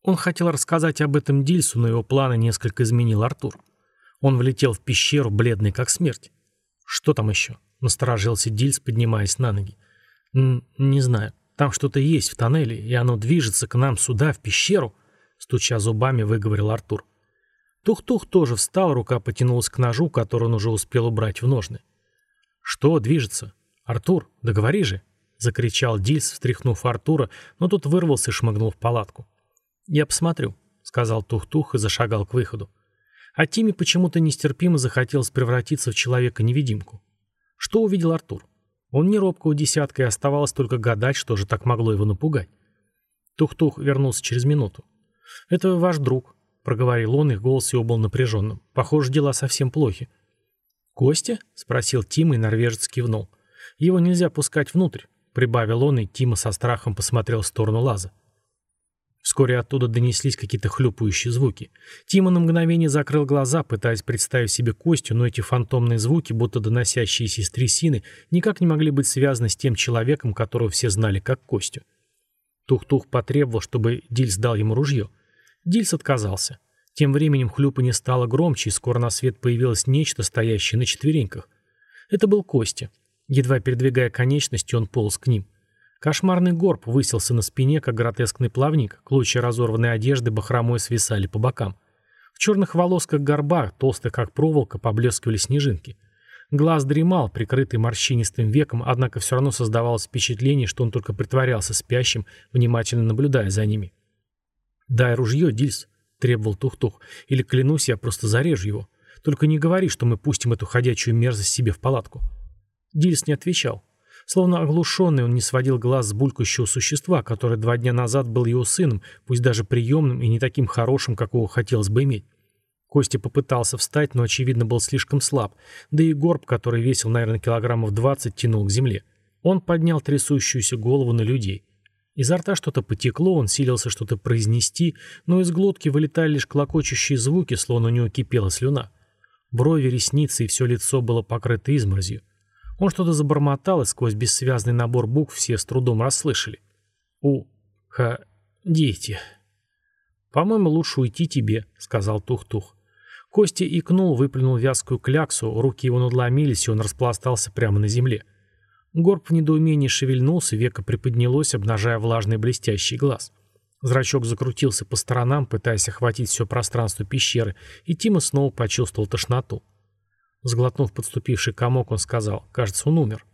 Он хотел рассказать об этом Дильсу, но его планы несколько изменил Артур. Он влетел в пещеру, бледный как смерть. «Что там еще?» — насторожился Дильс, поднимаясь на ноги. «Не знаю. Там что-то есть в тоннеле, и оно движется к нам сюда, в пещеру», — стуча зубами, выговорил Артур. Тух-тух тоже встал, рука потянулась к ножу, который он уже успел убрать в ножны. «Что движется? Артур, да говори же!» — закричал Дильс, встряхнув Артура, но тот вырвался и шмыгнул в палатку. «Я посмотрю», — сказал Тух-тух и зашагал к выходу. А Тиме почему-то нестерпимо захотелось превратиться в человека-невидимку. Что увидел Артур? Он не робкого десятка, и оставалось только гадать, что же так могло его напугать. Тух-тух вернулся через минуту. «Это ваш друг», — проговорил он, и голос его был напряженным. «Похоже, дела совсем плохи». «Костя?» — спросил Тима, и норвежец кивнул. «Его нельзя пускать внутрь», — прибавил он, и Тима со страхом посмотрел в сторону лаза. Вскоре оттуда донеслись какие-то хлюпающие звуки. Тима на мгновение закрыл глаза, пытаясь представить себе Костю, но эти фантомные звуки, будто доносящиеся из трясины, никак не могли быть связаны с тем человеком, которого все знали как Костю. Тух-тух потребовал, чтобы Дильс дал ему ружье. Дильс отказался. Тем временем хлюпанье стало громче, и скоро на свет появилось нечто, стоящее на четвереньках. Это был Костя. Едва передвигая конечности, он полз к ним. Кошмарный горб высился на спине, как гротескный плавник, клочья разорванной одежды бахромой свисали по бокам. В черных волосках горба, толстых как проволока, поблескивали снежинки. Глаз дремал, прикрытый морщинистым веком, однако все равно создавалось впечатление, что он только притворялся спящим, внимательно наблюдая за ними. «Дай ружье, Дильс», — требовал Тух-тух, — «или, клянусь, я просто зарежу его. Только не говори, что мы пустим эту ходячую мерзость себе в палатку». Дильс не отвечал. Словно оглушенный, он не сводил глаз с булькающего существа, которое 2 дня назад был его сыном, пусть даже приемным и не таким хорошим, какого хотелось бы иметь. Костя попытался встать, но, очевидно, был слишком слаб, да и горб, который весил, наверное, килограммов 20, тянул к земле. Он поднял трясущуюся голову на людей. Изо рта что-то потекло, он силился что-то произнести, но из глотки вылетали лишь клокочущие звуки, словно у него кипела слюна. Брови, ресницы и все лицо было покрыто изморозью. Он что-то забормотал, и сквозь бессвязный набор букв все с трудом расслышали. «У-ха-дите». «По-моему, лучше уйти тебе», — сказал Тух-тух. Костя икнул, выплюнул вязкую кляксу, руки его надломились, и он распластался прямо на земле. Горб в недоумении шевельнулся, веко приподнялось, обнажая влажный блестящий глаз. Зрачок закрутился по сторонам, пытаясь охватить все пространство пещеры, и Тима снова почувствовал тошноту. Сглотнув подступивший комок, он сказал: «Кажется, он умер».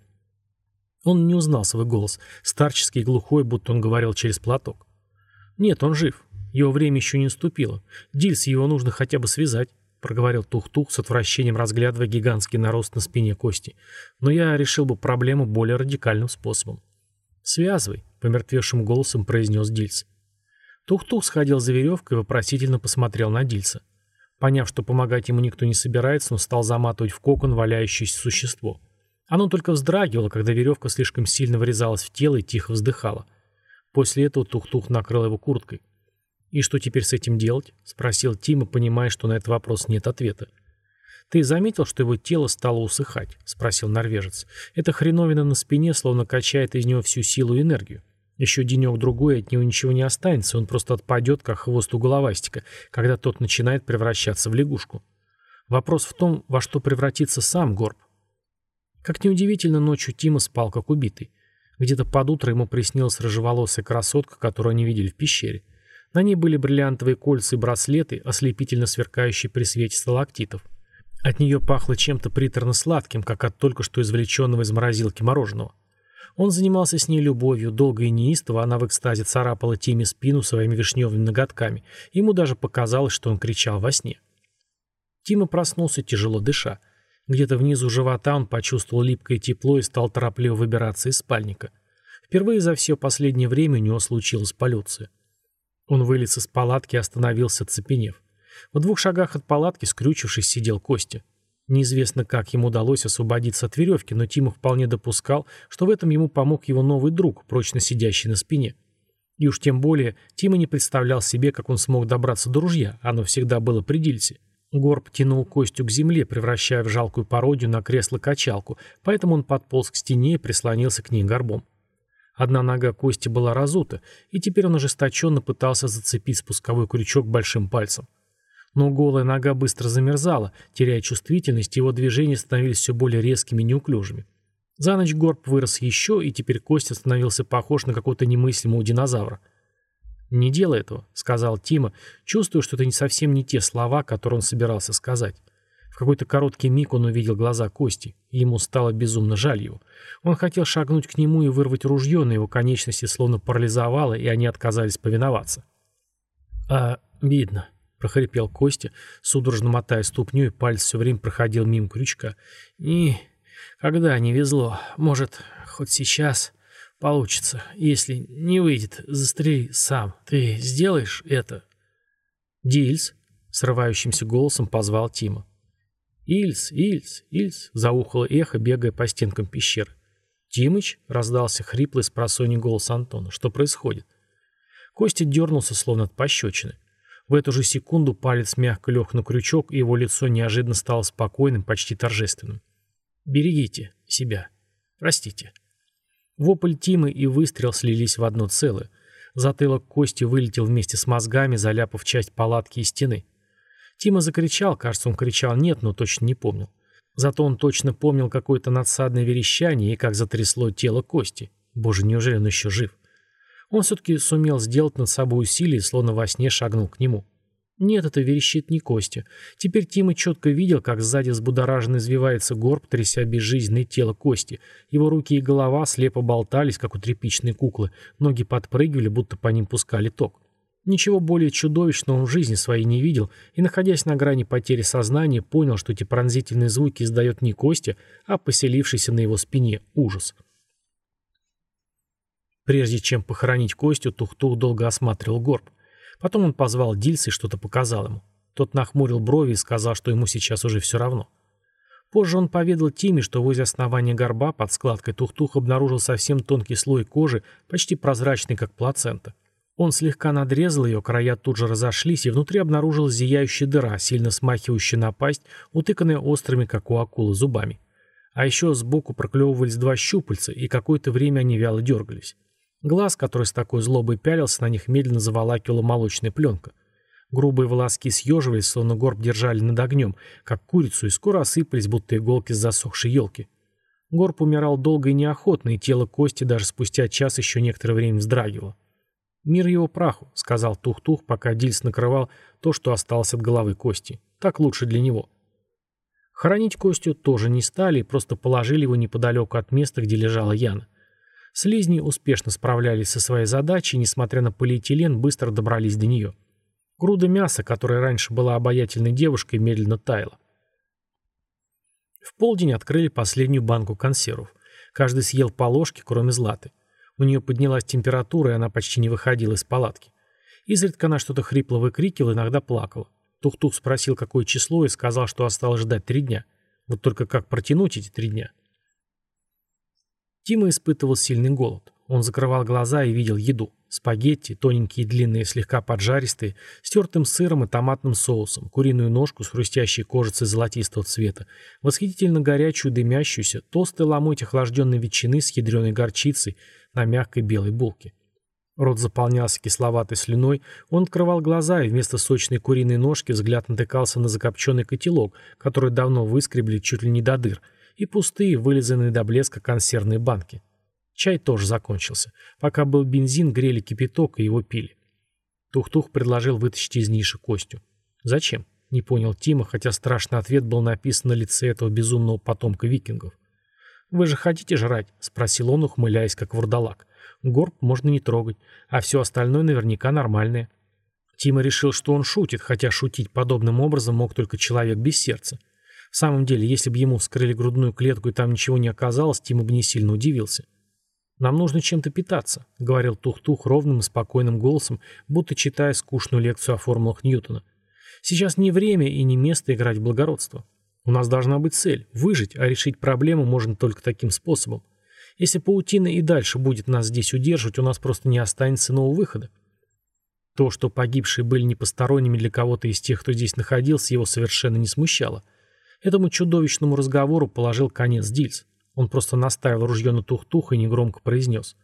Он не узнал свой голос, старческий и глухой, будто он говорил через платок. «Нет, он жив. Его время еще не наступило. Дильс, его нужно хотя бы связать», — проговорил Тух-тух с отвращением, разглядывая гигантский нарост на спине Кости. «Но я решил бы проблему более радикальным способом». «Связывай», — помертвевшим голосом произнес Дильс. Тух-тух сходил за веревкой и вопросительно посмотрел на Дильса. Поняв, что помогать ему никто не собирается, он стал заматывать в кокон валяющееся существо. Оно только вздрагивало, когда веревка слишком сильно врезалась в тело и тихо вздыхала. После этого Тух-тух накрыл его курткой. «И что теперь с этим делать?» — спросил Тима, понимая, что на этот вопрос нет ответа. «Ты заметил, что его тело стало усыхать?» — спросил норвежец. «Эта хреновина на спине словно качает из него всю силу и энергию. Еще денек-другой, от него ничего не останется, он просто отпадет, как хвост у головастика, когда тот начинает превращаться в лягушку. Вопрос в том, во что превратится сам горб». Как неудивительно, ночью Тима спал как убитый. Где-то под утро ему приснилась рыжеволосая красотка, которую они видели в пещере. На ней были бриллиантовые кольца и браслеты, ослепительно сверкающие при свете сталактитов. От нее пахло чем-то приторно-сладким, как от только что извлеченного из морозилки мороженого. Он занимался с ней любовью, долго и неистово, она в экстазе царапала Тиме спину своими вишневыми ноготками. Ему даже показалось, что он кричал во сне. Тима проснулся, тяжело дыша. Где-то внизу живота он почувствовал липкое тепло и стал торопливо выбираться из спальника. Впервые за все последнее время у него случилась полюция. Он вылез из палатки и остановился, оцепенев. В 2 шагах от палатки, скрючившись, сидел Костя. Неизвестно, как ему удалось освободиться от веревки, но Тима вполне допускал, что в этом ему помог его новый друг, прочно сидящий на спине. И уж тем более Тима не представлял себе, как он смог добраться до ружья, оно всегда было при Дильсе. Горб тянул Костю к земле, превращая в жалкую пародию на кресло-качалку, поэтому он подполз к стене и прислонился к ней горбом. Одна нога Кости была разута, и теперь он ожесточенно пытался зацепить спусковой крючок большим пальцем. Но голая нога быстро замерзала, теряя чувствительность, его движения становились все более резкими и неуклюжими. За ночь горб вырос еще, и теперь Костя становился похож на какого-то немыслимого динозавра. «Не делай этого», — сказал Тима, чувствуя, что это не совсем не те слова, которые он собирался сказать. В какой-то короткий миг он увидел глаза Кости, и ему стало безумно жаль его. Он хотел шагнуть к нему и вырвать ружье, но его конечности словно парализовало, и они отказались повиноваться. «Обидно», — прохрипел Костя, судорожно мотая ступню, и палец все время проходил мимо крючка. «Никогда не везло. Может, хоть сейчас получится. Если не выйдет, застрели сам. Ты сделаешь это?» «Дильс», — срывающимся голосом позвал Тима. «Ильс, Ильс, Ильс!» — заухало эхо, бегая по стенкам пещеры. «Тимыч?» — раздался хриплый спросонья голос Антона. «Что происходит?» Костя дернулся, словно от пощечины. В эту же секунду палец мягко лег на крючок, и его лицо неожиданно стало спокойным, почти торжественным. «Берегите себя. Простите». Вопль Тимы и выстрел слились в одно целое. Затылок Кости вылетел вместе с мозгами, заляпав часть палатки и стены. Тима закричал, кажется, он кричал «нет», но точно не помнил. Зато он точно помнил какое-то надсадное верещание и как затрясло тело Кости. Боже, неужели он еще жив? Он все-таки сумел сделать над собой усилие, словно во сне шагнул к нему. Нет, это верещит не Костя. Теперь Тима четко видел, как сзади взбудораженно извивается горб, тряся безжизненное тело Кости. Его руки и голова слепо болтались, как у тряпичной куклы, ноги подпрыгивали, будто по ним пускали ток. Ничего более чудовищного он в жизни своей не видел, и, находясь на грани потери сознания, понял, что эти пронзительные звуки издает не Костя, а поселившийся на его спине ужас. Прежде чем похоронить Костю, Тух-Тух долго осматривал горб. Потом он позвал Дильса и что-то показал ему. Тот нахмурил брови и сказал, что ему сейчас уже все равно. Позже он поведал Тиме, что возле основания горба под складкой Тух-Тух обнаружил совсем тонкий слой кожи, почти прозрачный, как плацента. Он слегка надрезал ее, края тут же разошлись, и внутри обнаружилась зияющая дыра, сильно смахивающая на пасть, утыканная острыми, как у акулы, зубами. А еще сбоку проклевывались два щупальца, и какое-то время они вяло дергались. Глаз, который с такой злобой пялился, на них медленно заволакивала молочная пленка. Грубые волоски съеживались, словно горб держали над огнем, как курицу, и скоро осыпались, будто иголки с засохшей елки. Горб умирал долго и неохотно, и тело Кости даже спустя час еще некоторое время вздрагивало. «Мир его праху», — сказал Тух-Тух, пока Дильс накрывал то, что осталось от головы Кости. «Так лучше для него». Хоронить Костю тоже не стали и просто положили его неподалеку от места, где лежала Яна. Слизни успешно справлялись со своей задачей и, несмотря на полиэтилен, быстро добрались до нее. Груда мяса, которая раньше была обаятельной девушкой, медленно таяла. В полдень открыли последнюю банку консервов. Каждый съел по ложке, кроме Златы. У нее поднялась температура, и она почти не выходила из палатки. Изредка она что-то хрипло выкрикивала, иногда плакала. Тух-Тух спросил, какое число, и сказал, что осталось ждать 3 дня. Вот только как протянуть эти 3 дня? Тима испытывал сильный голод. Он закрывал глаза и видел еду. Спагетти, тоненькие, длинные, слегка поджаристые, с тертым сыром и томатным соусом, куриную ножку с хрустящей кожицей золотистого цвета, восхитительно горячую, дымящуюся, толстый ломоть охлажденной ветчины с ядреной горчицей на мягкой белой булке. Рот заполнялся кисловатой слюной, он открывал глаза, и вместо сочной куриной ножки взгляд натыкался на закопченный котелок, который давно выскребли чуть ли не до дыр, и пустые, вылизанные до блеска консервные банки. Чай тоже закончился. Пока был бензин, грели кипяток и его пили. Тух-Тух предложил вытащить из ниши Костю. «Зачем?» — не понял Тима, хотя страшный ответ был написан на лице этого безумного потомка викингов. «Вы же хотите жрать?» — спросил он, ухмыляясь, как вурдалак. «Горб можно не трогать, а все остальное наверняка нормальное». Тима решил, что он шутит, хотя шутить подобным образом мог только человек без сердца. В самом деле, если бы ему вскрыли грудную клетку и там ничего не оказалось, Тима бы не сильно удивился. «Нам нужно чем-то питаться», — говорил Тух-Тух ровным и спокойным голосом, будто читая скучную лекцию о формулах Ньютона. «Сейчас не время и не место играть в благородство. У нас должна быть цель — выжить, а решить проблему можно только таким способом. Если паутина и дальше будет нас здесь удерживать, у нас просто не останется иного выхода». То, что погибшие были не посторонними для кого-то из тех, кто здесь находился, его совершенно не смущало. Этому чудовищному разговору положил конец Дильс. Он просто наставил ружье на Тух-Туха и негромко произнес: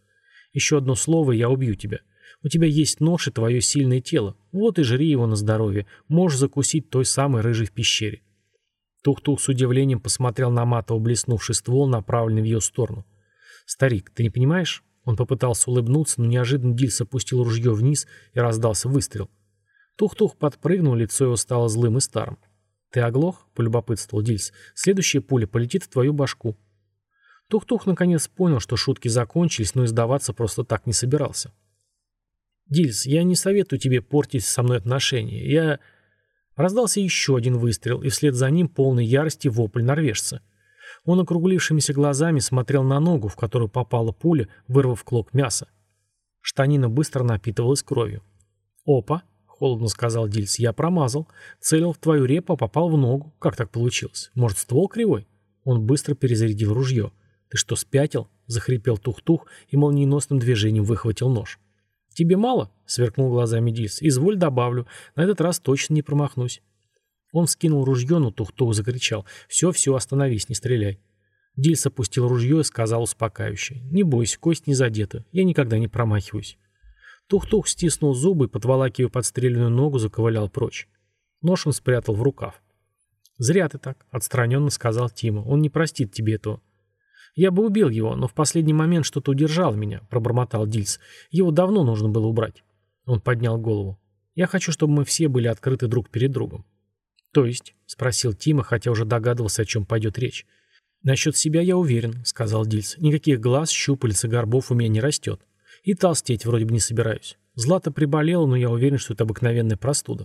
Еще одно слово, и я убью тебя. У тебя есть нож и твое сильное тело. Вот и жри его на здоровье. Можешь закусить той самой рыжей в пещере». Тух-тух с удивлением посмотрел на матово блеснувший ствол, направленный в ее сторону. «Старик, ты не понимаешь?» Он попытался улыбнуться, но неожиданно Дильс опустил ружье вниз и раздался выстрел. Тух-тух подпрыгнул, лицо его стало злым и старым. «Ты оглох?» — полюбопытствовал Дильс. «Следующая пуля полетит в твою башку». Тух-тух наконец понял, что шутки закончились, но издаваться просто так не собирался. «Дильс, я не советую тебе портить со мной отношения. Раздался еще один выстрел, и вслед за ним полный ярости вопль норвежца. Он округлившимися глазами смотрел на ногу, в которую попала пуля, вырвав клок мяса. Штанина быстро напитывалась кровью. «Опа!» — холодно сказал Дильс. «Я промазал. Целил в твою репу, а попал в ногу. Как так получилось? Может, ствол кривой?» Он быстро перезарядил ружье. «Ты что, спятил?» — захрипел Тух-тух и молниеносным движением выхватил нож. «Тебе мало?» — сверкнул глазами Дильс. «Изволь добавлю. На этот раз точно не промахнусь». Он скинул ружье, но Тух-тух закричал. «Все, остановись, не стреляй». Дильс опустил ружье и сказал успокаивающе. «Не бойся, кость не задета. Я никогда не промахиваюсь». Тух-тух стиснул зубы и, подволакивая подстреленную ногу, заковылял прочь. Нож он спрятал в рукав. «Зря ты так», — отстраненно сказал Тима. «Он не простит тебе этого». «Я бы убил его, но в последний момент что-то удержало меня», — пробормотал Дильс. «Его давно нужно было убрать». Он поднял голову. «Я хочу, чтобы мы все были открыты друг перед другом». «То есть?» — спросил Тима, хотя уже догадывался, о чем пойдет речь. «Насчет себя я уверен», — сказал Дильс. «Никаких глаз, щупалец и горбов у меня не растет. И толстеть вроде бы не собираюсь. Злата приболела, но я уверен, что это обыкновенная простуда».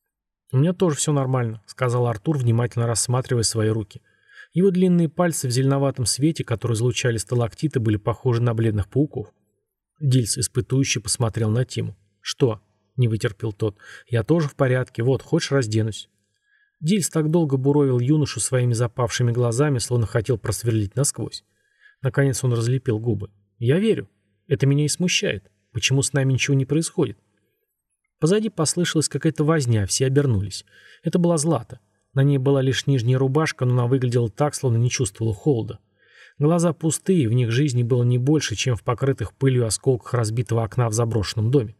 «У меня тоже все нормально», — сказал Артур, внимательно рассматривая свои руки. Его длинные пальцы в зеленоватом свете, которые излучали сталактиты, были похожи на бледных пауков. Дильс испытующе посмотрел на Тиму. «Что?» — не вытерпел тот. «Я тоже в порядке. Вот, хочешь, разденусь?» Дильс так долго буровил юношу своими запавшими глазами, словно хотел просверлить насквозь. Наконец он разлепил губы. «Я верю. Это меня и смущает. Почему с нами ничего не происходит?» Позади послышалась какая-то возня, все обернулись. Это была Злата. На ней была лишь нижняя рубашка, но она выглядела так, словно не чувствовала холода. Глаза пустые, в них жизни было не больше, чем в покрытых пылью осколках разбитого окна в заброшенном доме.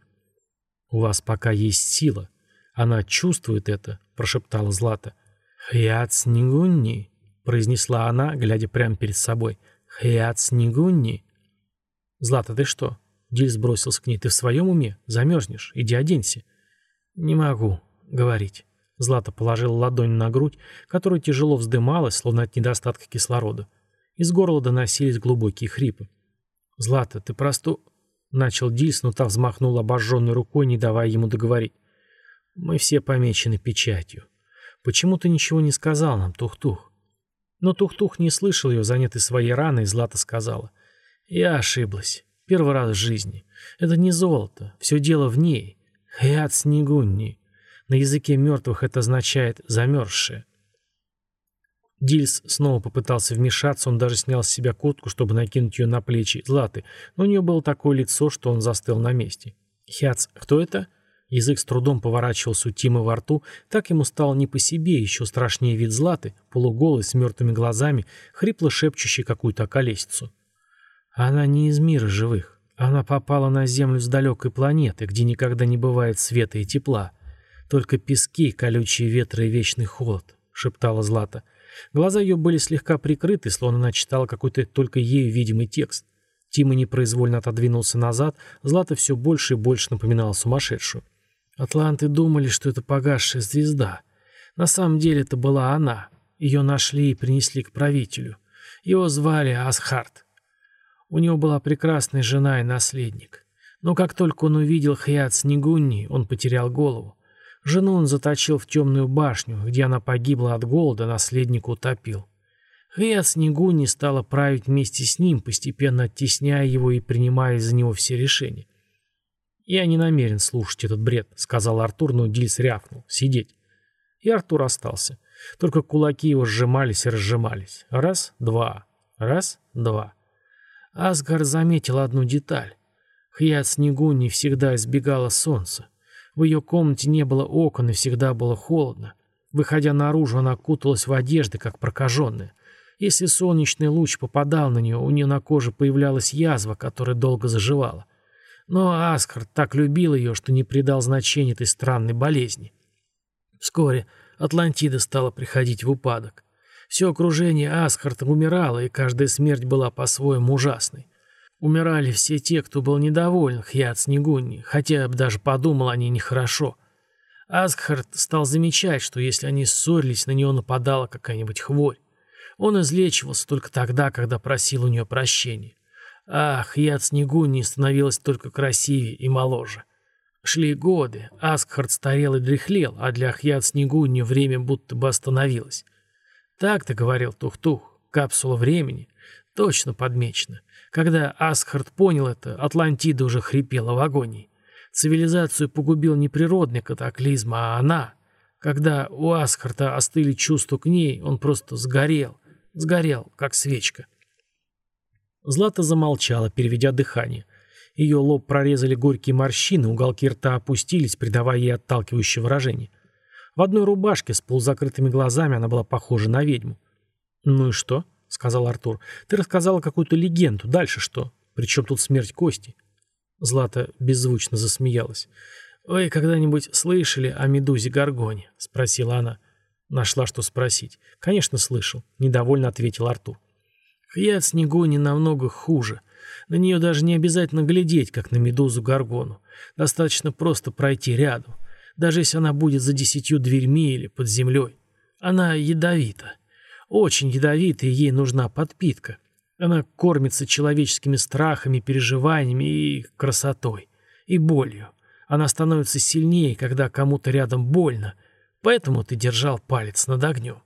«У вас пока есть сила. Она чувствует это», — прошептала Злата. «Хьяц-нигунни», — произнесла она, глядя прямо перед собой. «Хьяц-нигунни». «Злата, ты что?» — Дильс бросился к ней. «Ты в своем уме? Замерзнешь. Иди оденься». «Не могу говорить». Злата положила ладонь на грудь, которая тяжело вздымалась, словно от недостатка кислорода. Из горла доносились глубокие хрипы. «Злата, ты начал Дильс, но та взмахнула обожженной рукой, не давая ему договорить. «Мы все помечены печатью. Почему ты ничего не сказал нам, Тух-тух?» Но Тух-тух не слышал ее, занятый своей раной, и Злата сказала. «Я ошиблась. Первый раз в жизни. Это не золото. Все дело в ней. Хьяц-нигунни. На языке мертвых это означает «замерзшее». Дильс снова попытался вмешаться, он даже снял с себя куртку, чтобы накинуть ее на плечи Златы, но у нее было такое лицо, что он застыл на месте. «Хьяц, кто это?» Язык с трудом поворачивался у Тима во рту, так ему стало не по себе, еще страшнее вид Златы, полуголой, с мертвыми глазами, хрипло шепчущей какую-то околесицу. «Она не из мира живых. Она попала на Землю с далекой планеты, где никогда не бывает света и тепла. Только пески, колючие ветры и вечный холод», — шептала Злата. Глаза ее были слегка прикрыты, словно она читала какой-то только ею видимый текст. Тима непроизвольно отодвинулся назад, Злата все больше и больше напоминала сумасшедшую. «Атланты думали, что это погасшая звезда. На самом деле это была она. Ее нашли и принесли к правителю. Его звали Асхард. У него была прекрасная жена и наследник. Но как только он увидел Хьяц-нигунни, он потерял голову. Жену он заточил в темную башню, где она погибла от голода, наследника утопил. Хьяц-нигунни стала править вместе с ним, постепенно оттесняя его и принимая из-за него все решения. «Я не намерен слушать этот бред», — сказал Артур, но Дильс рявкнул. «Сидеть». И Артур остался. Только кулаки его сжимались и разжимались. Раз, два. Раз, два. Асгард заметил одну деталь. Хьяц-нигунни всегда избегала солнца. В ее комнате не было окон и всегда было холодно. Выходя наружу, она куталась в одежды, как прокаженная. Если солнечный луч попадал на нее на коже появлялась язва, которая долго заживала. Но Асгард так любил ее, что не придал значения этой странной болезни. Вскоре Атлантида стала приходить в упадок. Все окружение Асгарда умирало, и каждая смерть была по-своему ужасной. Умирали все те, кто был недоволен Хьяц-Нигунни, хотя бы даже подумал о ней нехорошо. Асгард стал замечать, что если они ссорились, на него нападала какая-нибудь хворь. Он излечивался только тогда, когда просил у нее прощения. Ах, Хьяц-Нигунни становилась только красивее и моложе. Шли годы, Асгард старел и дряхлел, а для Хьяц-Нигунни время будто бы остановилось. Так-то говорил Тух-Тух, капсула времени. Точно подмечено. Когда Асгард понял это, Атлантида уже хрипела в агонии. Цивилизацию погубил не природный катаклизм, а она. Когда у Асгарда остыли чувства к ней, он просто сгорел, как свечка. Злата замолчала, переведя дыхание. Ее лоб прорезали горькие морщины, уголки рта опустились, придавая ей отталкивающее выражение. В одной рубашке с полузакрытыми глазами она была похожа на ведьму. «Ну и что?» — сказал Артур. «Ты рассказала какую-то легенду. Дальше что? Причем тут смерть Кости?» Злата беззвучно засмеялась. «Вы когда-нибудь слышали о медузе Горгоне?» — спросила она. Нашла, что спросить. «Конечно, слышал», — недовольно ответил Артур. «Хьяц-Нигунни намного хуже. На нее даже не обязательно глядеть, как на медузу Горгону. Достаточно просто пройти рядом. Даже если она будет за 10 дверьми или под землей. Она ядовита. Очень ядовита, и ей нужна подпитка. Она кормится человеческими страхами, переживаниями и красотой. И болью. Она становится сильнее, когда кому-то рядом больно. Поэтому ты держал палец над огнем».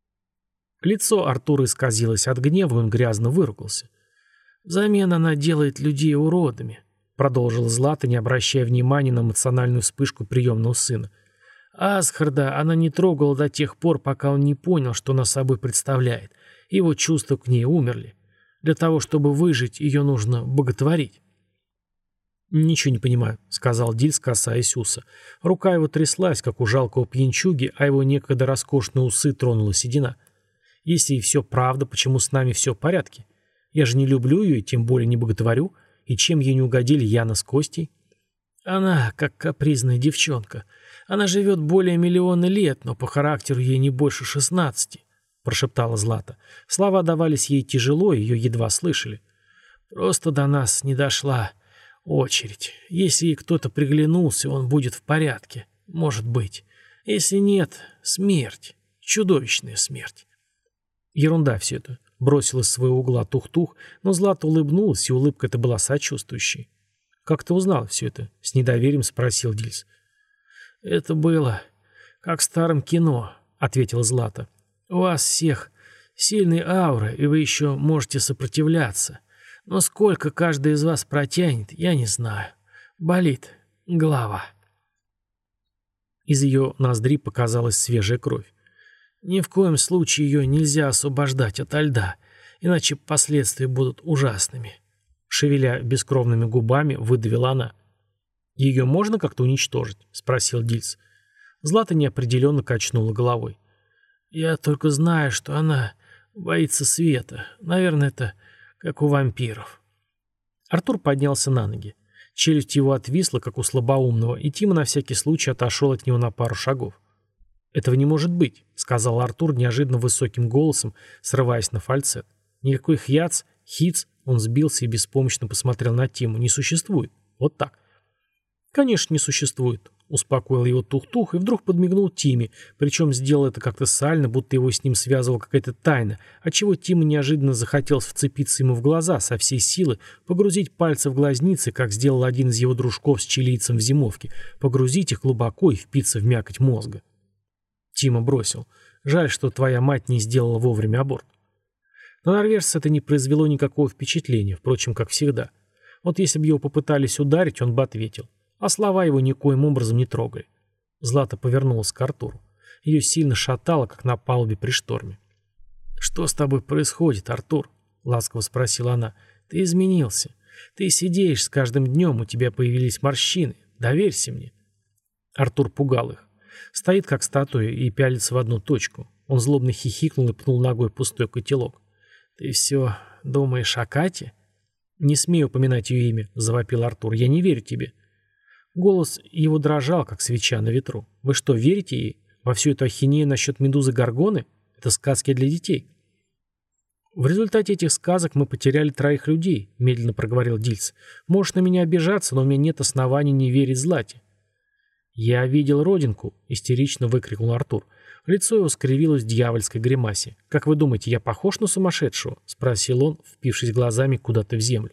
Лицо Артура исказилось от гнева, и он грязно выругался. «Взамен она делает людей уродами», — продолжила Злата, не обращая внимания на эмоциональную вспышку приемного сына. «Асгарда она не трогала до тех пор, пока он не понял, что она собой представляет. Его чувства к ней умерли. Для того, чтобы выжить, ее нужно боготворить». «Ничего не понимаю», — сказал Дильс, касаясь уса. Рука его тряслась, как у жалкого пьянчуги, а его некогда роскошные усы тронула седина. «Если и все правда, почему с нами все в порядке? Я же не люблю ее и тем более не боготворю. И чем ей не угодили Яна с Костей?» «Она как капризная девчонка. Она живет более миллиона лет, но по характеру ей не больше 16», — прошептала Злата. Слова давались ей тяжело, ее едва слышали. «Просто до нас не дошла очередь. Если ей кто-то приглянулся, он будет в порядке. Может быть. Если нет, смерть. Чудовищная смерть». «Ерунда все это», — бросил из своего угла Тух-Тух, но Злата улыбнулась, и улыбка эта была сочувствующей. «Как ты узнал все это?» — с недоверием спросил Дильс. «Это было как в старом кино», — ответила Злата. «У вас всех сильные ауры, и вы еще можете сопротивляться. Но сколько каждый из вас протянет, я не знаю. Болит голова». Из ее ноздри показалась свежая кровь. «Ни в коем случае ее нельзя освобождать ото льда, иначе последствия будут ужасными». Шевеля бескровными губами, выдавила она. «Ее можно как-то уничтожить?» — спросил Дильс. Злата неопределенно качнула головой. «Я только знаю, что она боится света. Наверное, это как у вампиров». Артур поднялся на ноги. Челюсть его отвисла, как у слабоумного, и Тима на всякий случай отошел от него на пару шагов. «Этого не может быть», — сказал Артур неожиданно высоким голосом, срываясь на фальцет. «Никакой хиц», он сбился и беспомощно посмотрел на Тиму, не существует. Вот так. «Конечно, не существует», — успокоил его Тух-Тух и вдруг подмигнул Тиме, причем сделал это как-то сально, будто его с ним связывала какая-то тайна, отчего Тима неожиданно захотелось вцепиться ему в глаза со всей силы, погрузить пальцы в глазницы, как сделал один из его дружков с чилийцем в зимовке, погрузить их глубоко и впиться в мякоть мозга. Тима бросил. «Жаль, что твоя мать не сделала вовремя аборт». На норвежца это не произвело никакого впечатления, впрочем, как всегда. Вот если бы его попытались ударить, он бы ответил. А слова его никоим образом не трогали. Злата повернулась к Артуру. Ее сильно шатало, как на палубе при шторме. «Что с тобой происходит, Артур?» — ласково спросила она. «Ты изменился. Ты сидеешь с каждым днем, у тебя появились морщины. Доверься мне». Артур пугал их. Стоит, как статуя, и пялится в одну точку. Он злобно хихикнул и пнул ногой пустой котелок. «Ты все думаешь о Кате?» «Не смей упоминать ее имя», — завопил Артур. «Я не верю тебе». Голос его дрожал, как свеча на ветру. «Вы что, верите ей? Во всю эту ахинею насчет медузы Горгоны? Это сказки для детей». «В результате этих сказок мы потеряли 3 людей», — медленно проговорил Дильс. «Можешь на меня обижаться, но у меня нет оснований не верить Злате». «Я видел родинку», — истерично выкрикнул Артур. Лицо его скривилось в дьявольской гримасе. «Как вы думаете, я похож на сумасшедшего?» — спросил он, впившись глазами куда-то в землю.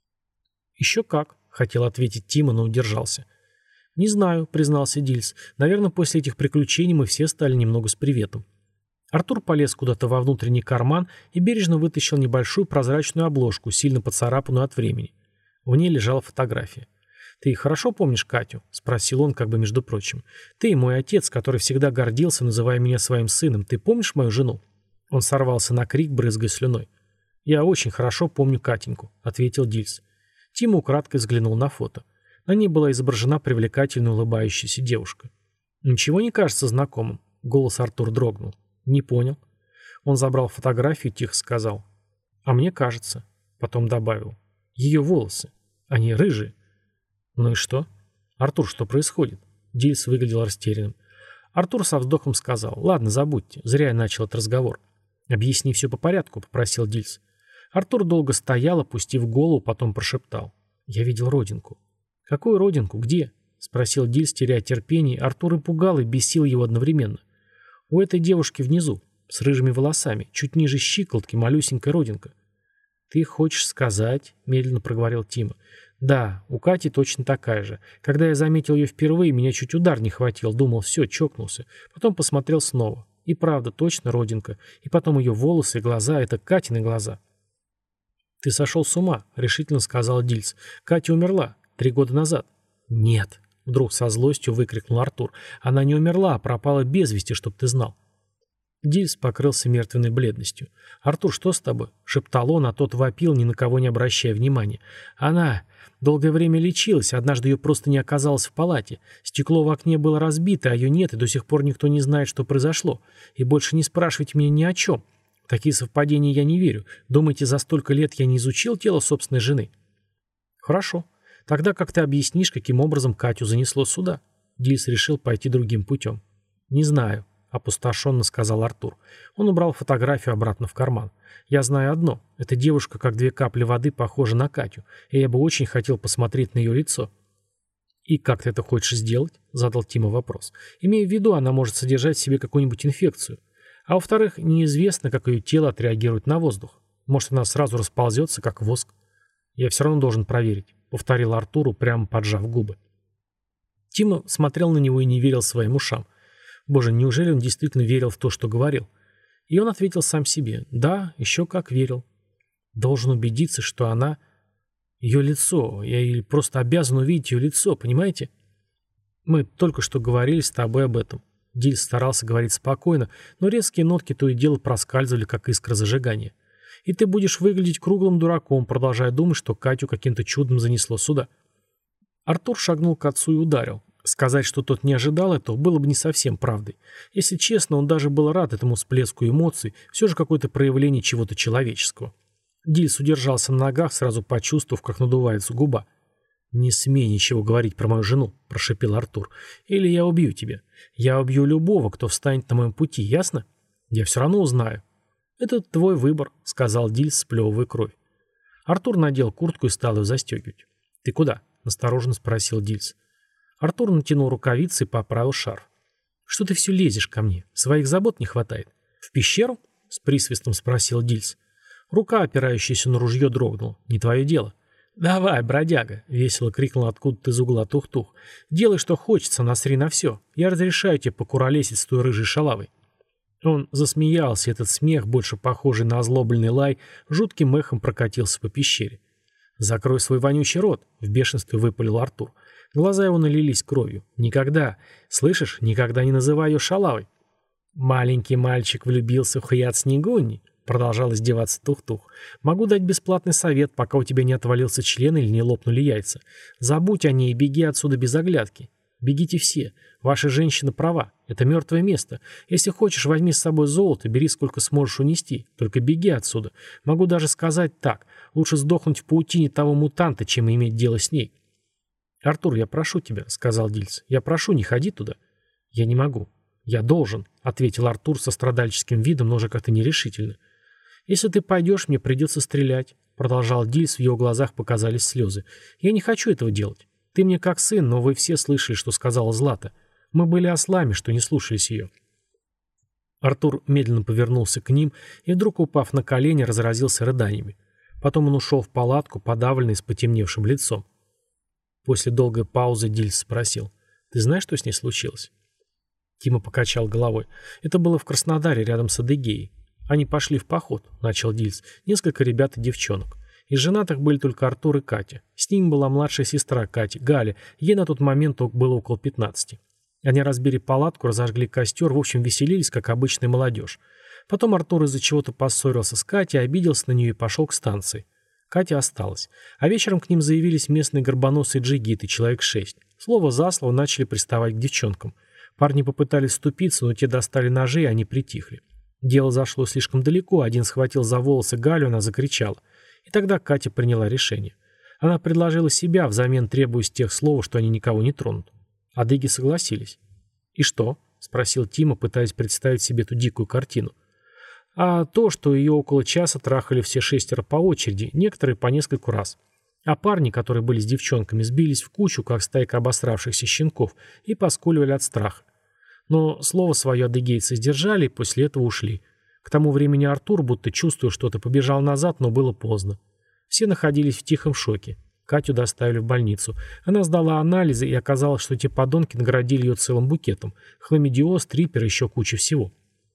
«Еще как», — хотел ответить Тима, но удержался. «Не знаю», — признался Дильс. «Наверное, после этих приключений мы все стали немного с приветом». Артур полез куда-то во внутренний карман и бережно вытащил небольшую прозрачную обложку, сильно поцарапанную от времени. В ней лежала фотография. «Ты хорошо помнишь Катю?» — спросил он, как бы между прочим. «Ты, мой отец, который всегда гордился, называя меня своим сыном, ты помнишь мою жену?» Он сорвался на крик, брызгая слюной. «Я очень хорошо помню Катеньку», — ответил Дильс. Тима украдкой взглянул на фото. На ней была изображена привлекательно улыбающаяся девушка. «Ничего не кажется знакомым?» — голос Артур дрогнул. «Не понял». Он забрал фотографию и тихо сказал. «А мне кажется». Потом добавил. «Ее волосы. Они рыжие». «Ну и что?» «Артур, что происходит?» Дильс выглядел растерянным. Артур со вздохом сказал. «Ладно, забудьте. Зря я начал этот разговор». «Объясни все по порядку», — попросил Дильс. Артур долго стоял, опустив голову, потом прошептал. «Я видел родинку». «Какую родинку? Где?» — спросил Дильс, теряя терпение. Артур и пугал, и бесил его одновременно. «У этой девушки внизу, с рыжими волосами, чуть ниже щиколотки, малюсенькая родинка». «Ты хочешь сказать?» — медленно проговорил Тима. «Да, у Кати точно такая же. Когда я заметил ее впервые, меня чуть удар не хватил. Думал, все, чокнулся. Потом посмотрел снова. И правда, точно родинка. И потом ее волосы и глаза — это Катины глаза». «Ты сошел с ума», — решительно сказал Дильс. «Катя умерла 3 года назад». «Нет», — вдруг со злостью выкрикнул Артур. «Она не умерла, а пропала без вести, чтоб ты знал». Дильс покрылся мертвенной бледностью. «Артур, что с тобой?» — шептал он, а тот вопил, ни на кого не обращая внимания. «Она долгое время лечилась, однажды ее просто не оказалось в палате. Стекло в окне было разбито, а ее нет, и до сих пор никто не знает, что произошло. И больше не спрашивайте меня ни о чем. В такие совпадения я не верю. Думаете, за столько лет я не изучил тело собственной жены?» «Хорошо. Тогда как ты объяснишь, каким образом Катю занесло сюда?» Дильс решил пойти другим путем. «Не знаю», — опустошенно сказал Артур. Он убрал фотографию обратно в карман. «Я знаю одно. Эта девушка, как 2 капли воды, похожа на Катю, и я бы очень хотел посмотреть на ее лицо». «И как ты это хочешь сделать?» — задал Тима вопрос. «Имея в виду, она может содержать в себе какую-нибудь инфекцию. А во-вторых, неизвестно, как ее тело отреагирует на воздух. Может, она сразу расползется, как воск. Я все равно должен проверить», — повторил Артуру, прямо поджав губы. Тима смотрел на него и не верил своим ушам. Боже, неужели он действительно верил в то, что говорил? И он ответил сам себе. Да, еще как верил. Должен убедиться, что она... Ее лицо. Я просто обязан увидеть ее лицо, понимаете? Мы только что говорили с тобой об этом. Дильс старался говорить спокойно, но резкие нотки то и дело проскальзывали, как искра зажигания. И ты будешь выглядеть круглым дураком, продолжая думать, что Катю каким-то чудом занесло сюда. Артур шагнул к отцу и ударил. Сказать, что тот не ожидал этого, было бы не совсем правдой. Если честно, он даже был рад этому всплеску эмоций, все же какое-то проявление чего-то человеческого. Дильс удержался на ногах, сразу почувствовав, как надувается губа. «Не смей ничего говорить про мою жену», — прошепел Артур. «Или я убью тебя. Я убью любого, кто встанет на моем пути, ясно? Я все равно узнаю». «Это твой выбор», — сказал Дильс, сплевывая кровь. Артур надел куртку и стал ее застегивать. «Ты куда?» — настороженно спросил Дильс. Артур натянул рукавицы и поправил шарф. «Что ты все лезешь ко мне? Своих забот не хватает. В пещеру?» — с присвистом спросил Дильс. Рука, опирающаяся на ружье, дрогнула. «Не твое дело». «Давай, бродяга!» — весело крикнул откуда-то из угла Тух-Тух. «Делай, что хочется, насри на все. Я разрешаю тебе покуролесить с той рыжей шалавой». Он засмеялся, и этот смех, больше похожий на озлобленный лай, жутким эхом прокатился по пещере. «Закрой свой вонючий рот!» — в бешенстве выпалил Артур. Глаза его налились кровью. «Никогда, слышишь, никогда не называй ее шалавой». «Маленький мальчик влюбился в Хьяц-Снегунни», — продолжал издеваться Тух-Тух. «Могу дать бесплатный совет, пока у тебя не отвалился член или не лопнули яйца. Забудь о ней и беги отсюда без оглядки. Бегите все. Ваша женщина права. Это мертвое место. Если хочешь, возьми с собой золото, бери сколько сможешь унести. Только беги отсюда. Могу даже сказать так. Лучше сдохнуть в паутине того мутанта, чем иметь дело с ней. «Артур, я прошу тебя», — сказал Дильс. «Я прошу, не ходи туда». «Я не могу». «Я должен», — ответил Артур со страдальческим видом, но уже как-то нерешительно. «Если ты пойдешь, мне придется стрелять», — продолжал Дильс, в его глазах показались слезы. «Я не хочу этого делать. Ты мне как сын, но вы все слышали, что сказала Злата. Мы были ослами, что не слушались ее». Артур медленно повернулся к ним и, вдруг упав на колени, разразился рыданиями. Потом он ушел в палатку, подавленный, с потемневшим лицом. После долгой паузы Дильс спросил: «Ты знаешь, что с ней случилось?» Тима покачал головой. «Это было в Краснодаре, рядом с Адыгеей. Они пошли в поход», — начал Дильс. «Несколько ребят и девчонок. Из женатых были только Артур и Катя. С ними была младшая сестра Кати, Галя. Ей на тот момент было около 15. Они разбили палатку, разожгли костер, в общем, веселились, как обычная молодежь. Потом Артур из-за чего-то поссорился с Катей, обиделся на нее и пошел к станции. Катя осталась. А вечером к ним заявились местные горбоносые джигиты, человек 6. Слово за слово начали приставать к девчонкам. Парни попытались вступиться, но те достали ножи, и они притихли. Дело зашло слишком далеко, один схватил за волосы Галю, она закричала. И тогда Катя приняла решение. Она предложила себя, взамен требуя с тех слов, что они никого не тронут. Адыги согласились. «И что?» — спросил Тима, пытаясь представить себе эту дикую картину. «А то, что ее около часа трахали все 6 по очереди, некоторые по нескольку раз. А парни, которые были с девчонками, сбились в кучу, как стайка обосравшихся щенков, и поскуливали от страха. Но слово свое адыгейцы сдержали и после этого ушли. К тому времени Артур, будто чувствуя что-то, побежал назад, но было поздно. Все находились в тихом шоке. Катю доставили в больницу. Она сдала анализы, и оказалось, что те подонки наградили ее целым букетом. Хламидиоз, трипер, еще куча всего.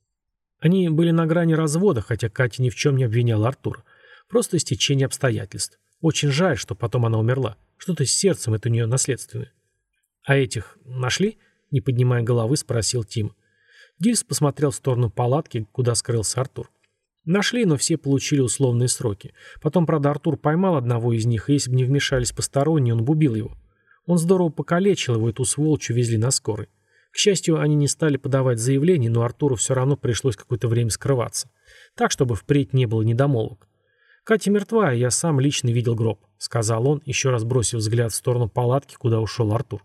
Они были на грани развода, хотя Катя ни в чем не обвиняла Артура. Просто стечение обстоятельств. Очень жаль, что потом она умерла. Что-то с сердцем, это у нее наследственное. «А этих нашли?» — не поднимая головы, спросил Тим. Дильс посмотрел в сторону палатки, куда скрылся Артур. «Нашли, но все получили условные сроки. Потом, правда, Артур поймал одного из них, и если бы не вмешались посторонние, он бы убил его. Он здорово покалечил его, эту сволочь увезли на скорой. К счастью, они не стали подавать заявление, но Артуру все равно пришлось какое-то время скрываться. Так, чтобы впредь не было недомолвок. Катя мертва, и я сам лично видел гроб», — сказал он, еще раз бросив взгляд в сторону палатки, куда ушел Артур.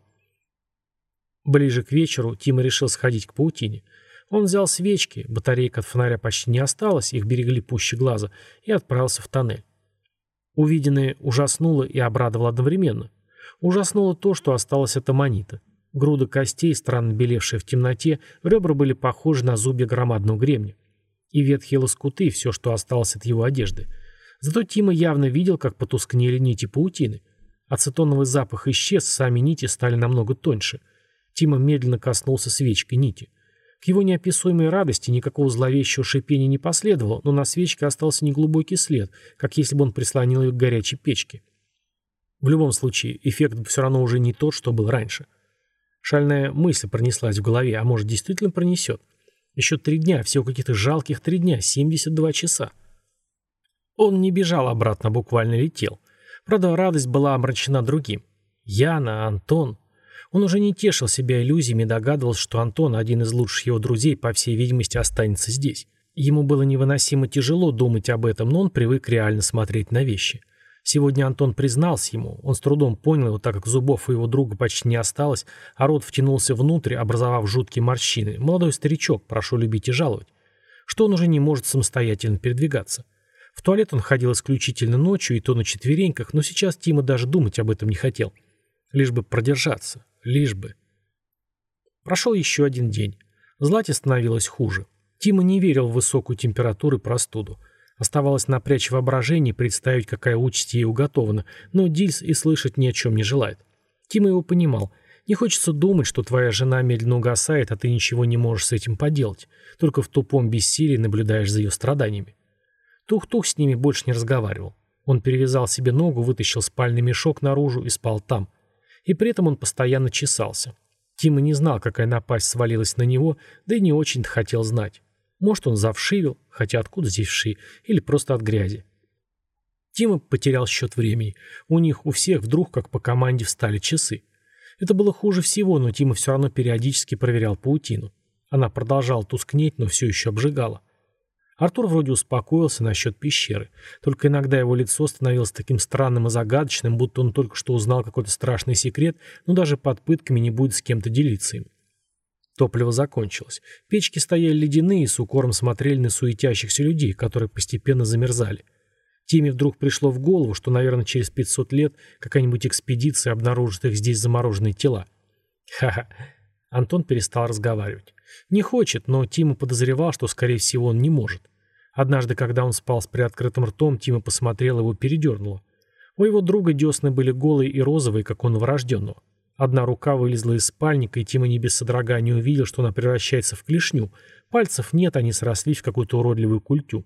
Ближе к вечеру Тима решил сходить к паутине. Он взял свечки, батарейка от фонаря почти не осталось, их берегли пуще глаза, и отправился в тоннель. Увиденное ужаснуло и обрадовало одновременно. Ужаснуло то, что осталось от аммонита. Груда костей, странно белевшая в темноте, ребра были похожи на зубья громадного гремня. И ветхие лоскуты, все, что осталось от его одежды. Зато Тима явно видел, как потускнели нити паутины. Ацетоновый запах исчез, сами нити стали намного тоньше. Тима медленно коснулся свечкой нити. К его неописуемой радости никакого зловещего шипения не последовало, но на свечке остался неглубокий след, как если бы он прислонил ее к горячей печке. В любом случае, эффект все равно уже не тот, что был раньше. Шальная мысль пронеслась в голове, а может, действительно пронесет. Еще 3 дня, всего каких-то жалких 3 дня, 72 часа. Он не бежал обратно, а буквально летел. Правда, радость была омрачена другим. Яна, Антон. Он уже не тешил себя иллюзиями и догадывался, что Антон, один из лучших его друзей, по всей видимости, останется здесь. Ему было невыносимо тяжело думать об этом, но он привык реально смотреть на вещи. Сегодня Антон признался ему, он с трудом понял его, так как зубов у его друга почти не осталось, а рот втянулся внутрь, образовав жуткие морщины. Молодой старичок, прошу любить и жаловать. Что он уже не может самостоятельно передвигаться. В туалет он ходил исключительно ночью, и то на четвереньках, но сейчас Тима даже думать об этом не хотел. Лишь бы продержаться. Лишь бы. Прошел еще один день. Злате становилось хуже. Тима не верил в высокую температуру и простуду. Оставалось напрячь воображение и представить, какая участь ей уготована, но Дильс и слышать ни о чем не желает. Тима его понимал. Не хочется думать, что твоя жена медленно угасает, а ты ничего не можешь с этим поделать. Только в тупом бессилии наблюдаешь за ее страданиями. Тух-тух с ними больше не разговаривал. Он перевязал себе ногу, вытащил спальный мешок наружу и спал там. И при этом он постоянно чесался. Тима не знал, какая напасть свалилась на него, да и не очень-то хотел знать. Может, он завшивил, хотя откуда здесь вши, или просто от грязи. Тима потерял счет времени. У них у всех вдруг, как по команде, встали часы. Это было хуже всего, но Тима все равно периодически проверял паутину. Она продолжала тускнеть, но все еще обжигала. Артур вроде успокоился насчет пещеры, только иногда его лицо становилось таким странным и загадочным, будто он только что узнал какой-то страшный секрет, но даже под пытками не будет с кем-то делиться им. Топливо закончилось. Печки стояли ледяные и с укором смотрели на суетящихся людей, которые постепенно замерзали. Тиме вдруг пришло в голову, что, наверное, через 500 лет какая-нибудь экспедиция обнаружит их здесь замороженные тела. Ха-ха. Антон перестал разговаривать. Не хочет, но Тима подозревал, что, скорее всего, он не может. Однажды, когда он спал с приоткрытым ртом, Тима посмотрел, его передернуло. У его друга десны были голые и розовые, как у новорожденного. Одна рука вылезла из спальника, и Тима не без содрогания увидел, что она превращается в клешню. Пальцев нет, они срослись в какую-то уродливую культю.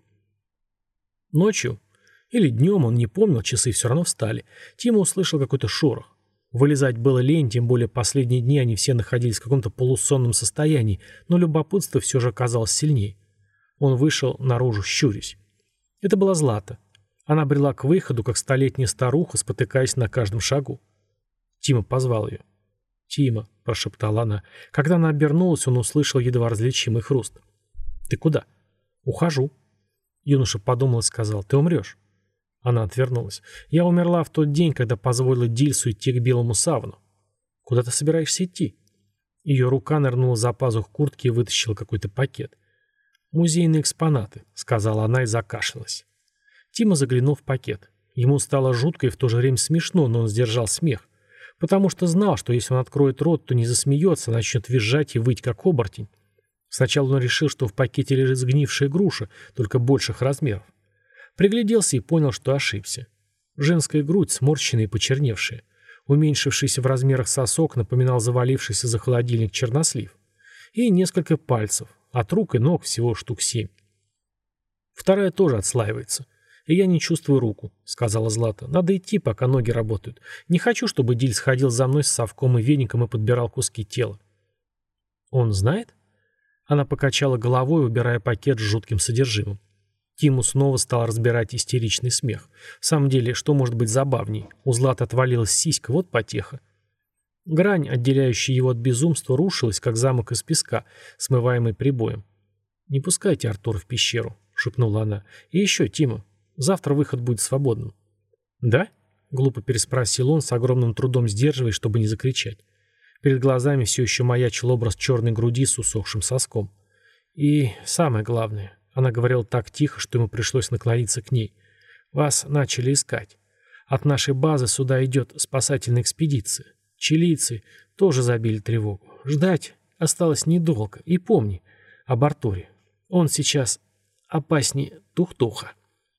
Ночью или днем, он не помнил, часы все равно встали. Тима услышал какой-то шорох. Вылезать было лень, тем более последние дни они все находились в каком-то полусонном состоянии, но любопытство все же оказалось сильнее. Он вышел наружу, щурясь. Это была Злата. Она брела к выходу, как столетняя старуха, спотыкаясь на каждом шагу. Тима позвал ее. «Тима», — прошептала она. Когда она обернулась, он услышал едва различимый хруст. «Ты куда?» «Ухожу». Юноша подумал и сказал: «Ты умрешь». Она отвернулась. «Я умерла в тот день, когда позволила Дильсу идти к белому савану». «Куда ты собираешься идти?» Ее рука нырнула за пазух куртки и вытащила какой-то пакет. «Музейные экспонаты», — сказала она и закашлялась. Тима заглянул в пакет. Ему стало жутко и в то же время смешно, но он сдержал смех. Потому что знал, что если он откроет рот, то не засмеется, а начнет визжать и выть, как оборотень. Сначала он решил, что в пакете лежит сгнившая груша, только больших размеров. Пригляделся и понял, что ошибся. Женская грудь, сморщенная и почерневшая. Уменьшившийся в размерах сосок напоминал завалившийся за холодильник чернослив. И несколько пальцев. От рук и ног всего штук 7. Вторая тоже отслаивается. «И я не чувствую руку», — сказала Злата. «Надо идти, пока ноги работают. Не хочу, чтобы Диль сходил за мной с совком и веником и подбирал куски тела». «Он знает?» Она покачала головой, убирая пакет с жутким содержимым. Тиму снова стал разбирать истеричный смех. В самом деле, что может быть забавней? У Златы отвалилась сиська, вот потеха. Грань, отделяющая его от безумства, рушилась, как замок из песка, смываемый прибоем. «Не пускайте Артура в пещеру», — шепнула она. «И еще, Тима, завтра выход будет свободным». «Да?» — глупо переспросил он, с огромным трудом сдерживаясь, чтобы не закричать. Перед глазами все еще маячил образ черной груди с усохшим соском. «И самое главное», — она говорила так тихо, что ему пришлось наклониться к ней, — «вас начали искать. От нашей базы сюда идет спасательная экспедиция. Чилийцы тоже забили тревогу. Ждать осталось недолго. И помни об Артуре. Он сейчас опаснее Тухтуха».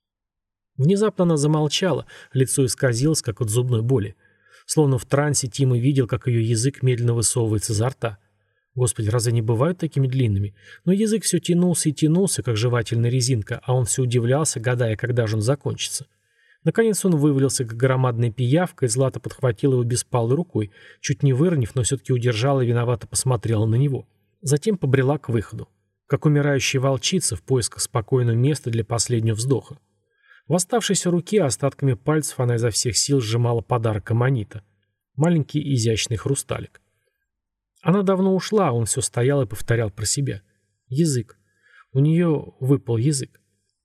Внезапно она замолчала, лицо исказилось, как от зубной боли. Словно в трансе Тима видел, как ее язык медленно высовывается изо рта. Господи, разве они бывают такими длинными? Но язык все тянулся и тянулся, как жевательная резинка, а он все удивлялся, гадая, когда же он закончится. Наконец он вывалился, как громадная пиявка, и Злата подхватила его беспалой рукой, чуть не выронив, но все-таки удержала и виновато посмотрела на него. Затем побрела к выходу, как умирающая волчица в поисках спокойного места для последнего вздоха. В оставшейся руке остатками пальцев она изо всех сил сжимала подарок Аманита. Маленький изящный хрусталик. Она давно ушла, а он все стоял и повторял про себя. Язык. У нее выпал язык.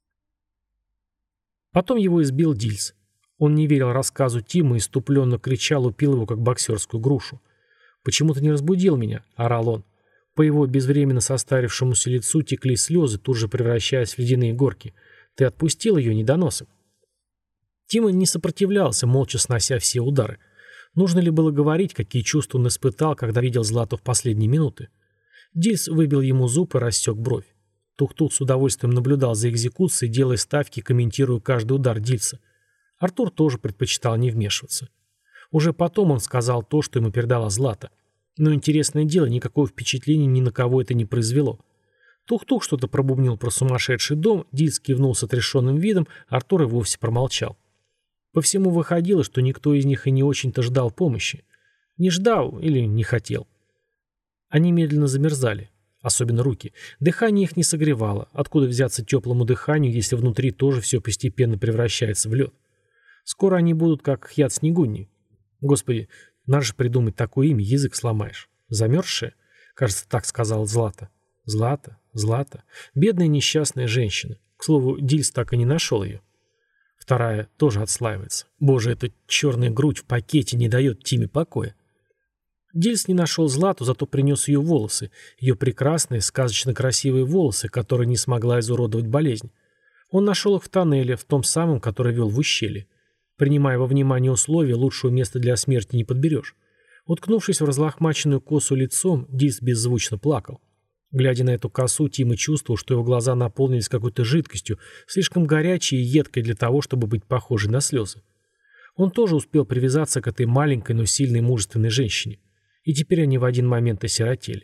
Потом его избил Дильс. Он не верил рассказу Тима и иступленно кричал, упил его, как боксерскую грушу. «Почему ты не разбудил меня?» – орал он. По его безвременно состарившемуся лицу текли слезы, тут же превращаясь в ледяные горки. «Ты отпустил ее недоносом?» Тима не сопротивлялся, молча снося все удары. Нужно ли было говорить, какие чувства он испытал, когда видел Злату в последние минуты? Дильс выбил ему зуб и рассек бровь. Тух-Тух с удовольствием наблюдал за экзекуцией, делая ставки, комментируя каждый удар Дильса. Артур тоже предпочитал не вмешиваться. Уже потом он сказал то, что ему передала Злата. Но интересное дело, никакого впечатления ни на кого это не произвело. Тух-Тух что-то пробубнил про сумасшедший дом, Дильс кивнул с отрешенным видом, Артур и вовсе промолчал. По всему выходило, что никто из них и не очень-то ждал помощи. Не ждал или не хотел. Они медленно замерзали. Особенно руки. Дыхание их не согревало. Откуда взяться теплому дыханию, если внутри тоже все постепенно превращается в лед? Скоро они будут как Хьяд-Снегунни. Господи, Надо же придумать такое имя, язык сломаешь. Замерзшая? Кажется, так сказала Злата. Злата. Бедная несчастная женщина. К слову, Дильс так и не нашел ее. Вторая тоже отслаивается. Боже, эта черная грудь в пакете не дает Тиме покоя. Дильс не нашел Злату, зато принес ее волосы, ее прекрасные, сказочно красивые волосы, которые не смогла изуродовать болезнь. Он нашел их в тоннеле, в том самом, который вел в ущелье. Принимая во внимание условия, лучшего места для смерти не подберешь. Уткнувшись в разлохмаченную косу лицом, Дильс беззвучно плакал. Глядя на эту косу, Тима чувствовал, что его глаза наполнились какой-то жидкостью, слишком горячей и едкой для того, чтобы быть похожей на слезы. Он тоже успел привязаться к этой маленькой, но сильной и мужественной женщине. И теперь они в один момент осиротели.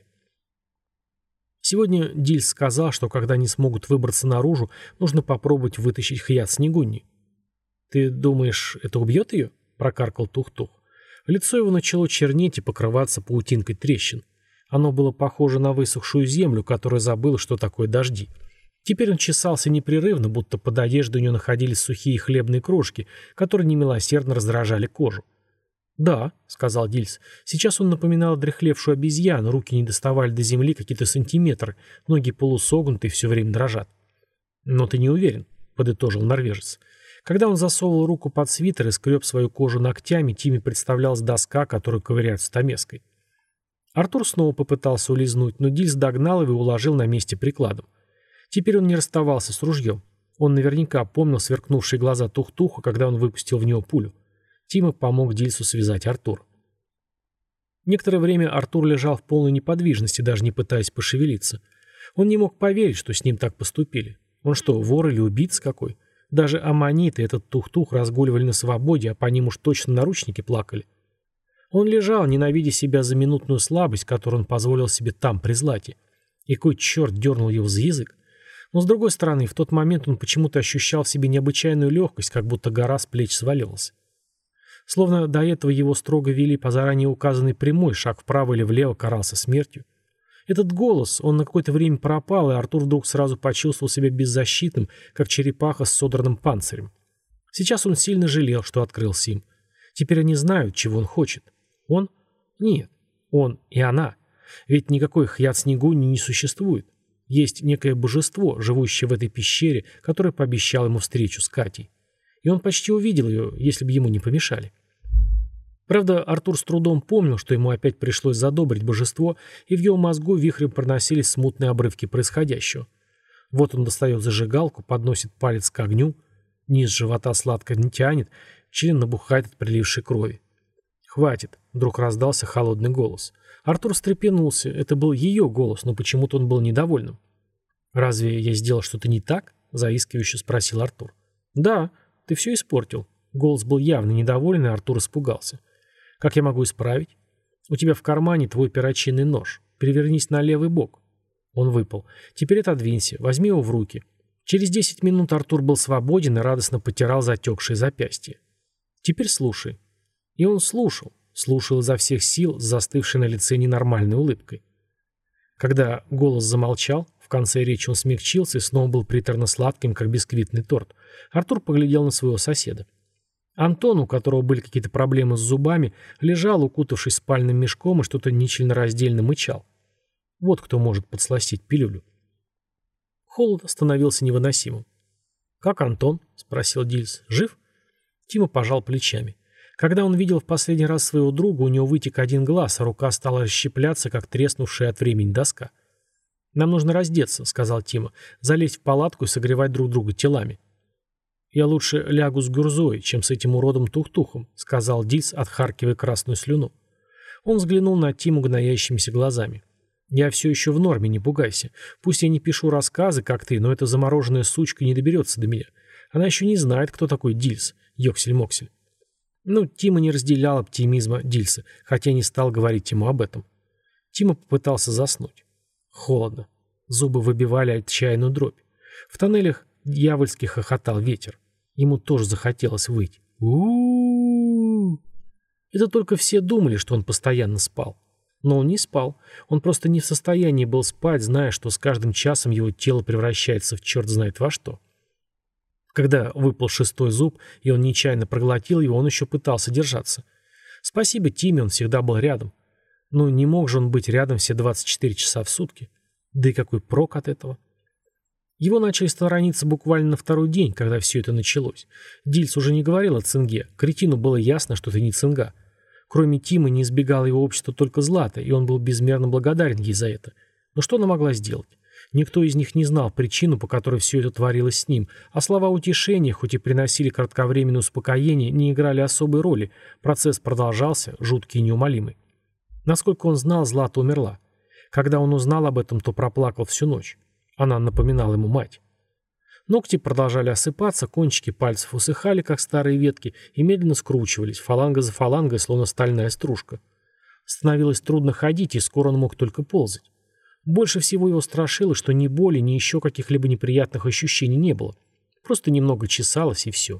Сегодня Дильс сказал, что когда они смогут выбраться наружу, нужно попробовать вытащить Хьят Снегунни. «Ты думаешь, это убьет ее?» – прокаркал Тух-Тух. Лицо его начало чернеть и покрываться паутинкой трещин. Оно было похоже на высохшую землю, которая забыла, что такое дожди. Теперь он чесался непрерывно, будто под одеждой у него находились сухие хлебные крошки, которые немилосердно раздражали кожу. «Да», — сказал Дильс, — сейчас он напоминал одряхлевшую обезьяну, руки не доставали до земли какие-то сантиметры, ноги полусогнуты и все время дрожат. «Но ты не уверен», — подытожил норвежец. Когда он засовывал руку под свитер и скреб свою кожу ногтями, Тиме представлялась доска, которую ковыряют стамеской. Артур снова попытался улизнуть, но Дильс догнал его и уложил на месте прикладом. Теперь он не расставался с ружьем. Он наверняка помнил сверкнувшие глаза Тух-Туха, когда он выпустил в него пулю. Тима помог Дильсу связать Артура. Некоторое время Артур лежал в полной неподвижности, даже не пытаясь пошевелиться. Он не мог поверить, что с ним так поступили. Он что, вор или убийца какой? Даже аммонит и этот Тух-Тух разгуливали на свободе, а по ним уж точно наручники плакали. Он лежал, ненавидя себя за минутную слабость, которую он позволил себе там, при Злате. И кой черт дернул его за язык. Но с другой стороны, в тот момент он почему-то ощущал в себе необычайную легкость, как будто гора с плеч свалилась. Словно до этого его строго вели по заранее указанной прямой, шаг вправо или влево карался смертью. Этот голос, он на какое-то время пропал, и Артур вдруг сразу почувствовал себя беззащитным, как черепаха с содранным панцирем. Сейчас он сильно жалел, что открылся им. Теперь они знают, чего он хочет. Он? Нет. Он и она. Ведь никакой Хьят Снегунни не существует. Есть некое божество, живущее в этой пещере, которое пообещало ему встречу с Катей. И он почти увидел ее, если бы ему не помешали. Правда, Артур с трудом помнил, что ему опять пришлось задобрить божество, и в его мозгу вихрем проносились смутные обрывки происходящего. Вот он достает зажигалку, подносит палец к огню, низ живота сладко не тянет, член набухает от прилившей крови. «Хватит», — вдруг раздался холодный голос. Артур встрепенулся, это был ее голос, но почему-то он был недовольным. «Разве я сделал что-то не так?» — заискивающе спросил Артур. «Да, ты все испортил». Голос был явно недоволен, и Артур испугался. «Как я могу исправить?» «У тебя в кармане твой перочинный нож. Перевернись на левый бок». Он выпал. «Теперь отодвинься, возьми его в руки». Через 10 минут Артур был свободен и радостно потирал затекшие запястья. «Теперь слушай». И он слушал изо всех сил, с застывшей на лице ненормальной улыбкой. Когда голос замолчал, в конце речи он смягчился и снова был приторно-сладким, как бисквитный торт, Артур поглядел на своего соседа. Антон, у которого были какие-то проблемы с зубами, лежал, укутавшись спальным мешком, и что-то нечленораздельно мычал. Вот кто может подсластить пилюлю. Холод становился невыносимым. «Как Антон?» — спросил Дильс. «Жив?» Тима пожал плечами. Когда он видел в последний раз своего друга, у него вытек один глаз, а рука стала расщепляться, как треснувшая от времени доска. «Нам нужно раздеться», — сказал Тима, — «залезть в палатку и согревать друг друга телами». «Я лучше лягу с Гюрзой, чем с этим уродом Тух-Тухом», — сказал Дильс, отхаркивая красную слюну. Он взглянул на Тиму гноящимися глазами. «Я все еще в норме, не пугайся. Пусть я не пишу рассказы, как ты, но эта замороженная сучка не доберется до меня. Она еще не знает, кто такой Дильс, Йоксель-Моксель». Ну, Тима не разделял оптимизма Дильса, хотя не стал говорить ему об этом. Тима попытался заснуть. Холодно. Зубы выбивали отчаянную дробь. В тоннелях дьявольски хохотал ветер. Ему тоже захотелось выйти. У-у-у-у. Это только все думали, что он постоянно спал. Но он не спал. Он просто не в состоянии был спать, зная, что с каждым часом его тело превращается в черт знает во что. Когда выпал шестой зуб, и он нечаянно проглотил его, он еще пытался держаться. Спасибо Тиме, он всегда был рядом. Но не мог же он быть рядом все 24 часа в сутки. Да и какой прок от этого? Его начали сторониться буквально на второй день, когда все это началось. Дильс уже не говорил о цинге. Кретину было ясно, что это не цинга. Кроме Тима не избегало его общества только Злата, и он был безмерно благодарен ей за это. Но что она могла сделать? Никто из них не знал причину, по которой все это творилось с ним, а слова утешения, хоть и приносили кратковременное успокоение, не играли особой роли. Процесс продолжался, жуткий и неумолимый. Насколько он знал, Злата умерла. Когда он узнал об этом, то проплакал всю ночь. Она напоминала ему мать. Ногти продолжали осыпаться, кончики пальцев усыхали, как старые ветки, и медленно скручивались, фаланга за фалангой, словно стальная стружка. Становилось трудно ходить, и скоро он мог только ползать. Больше всего его страшило, что ни боли, ни еще каких-либо неприятных ощущений не было. Просто немного чесалось, и все.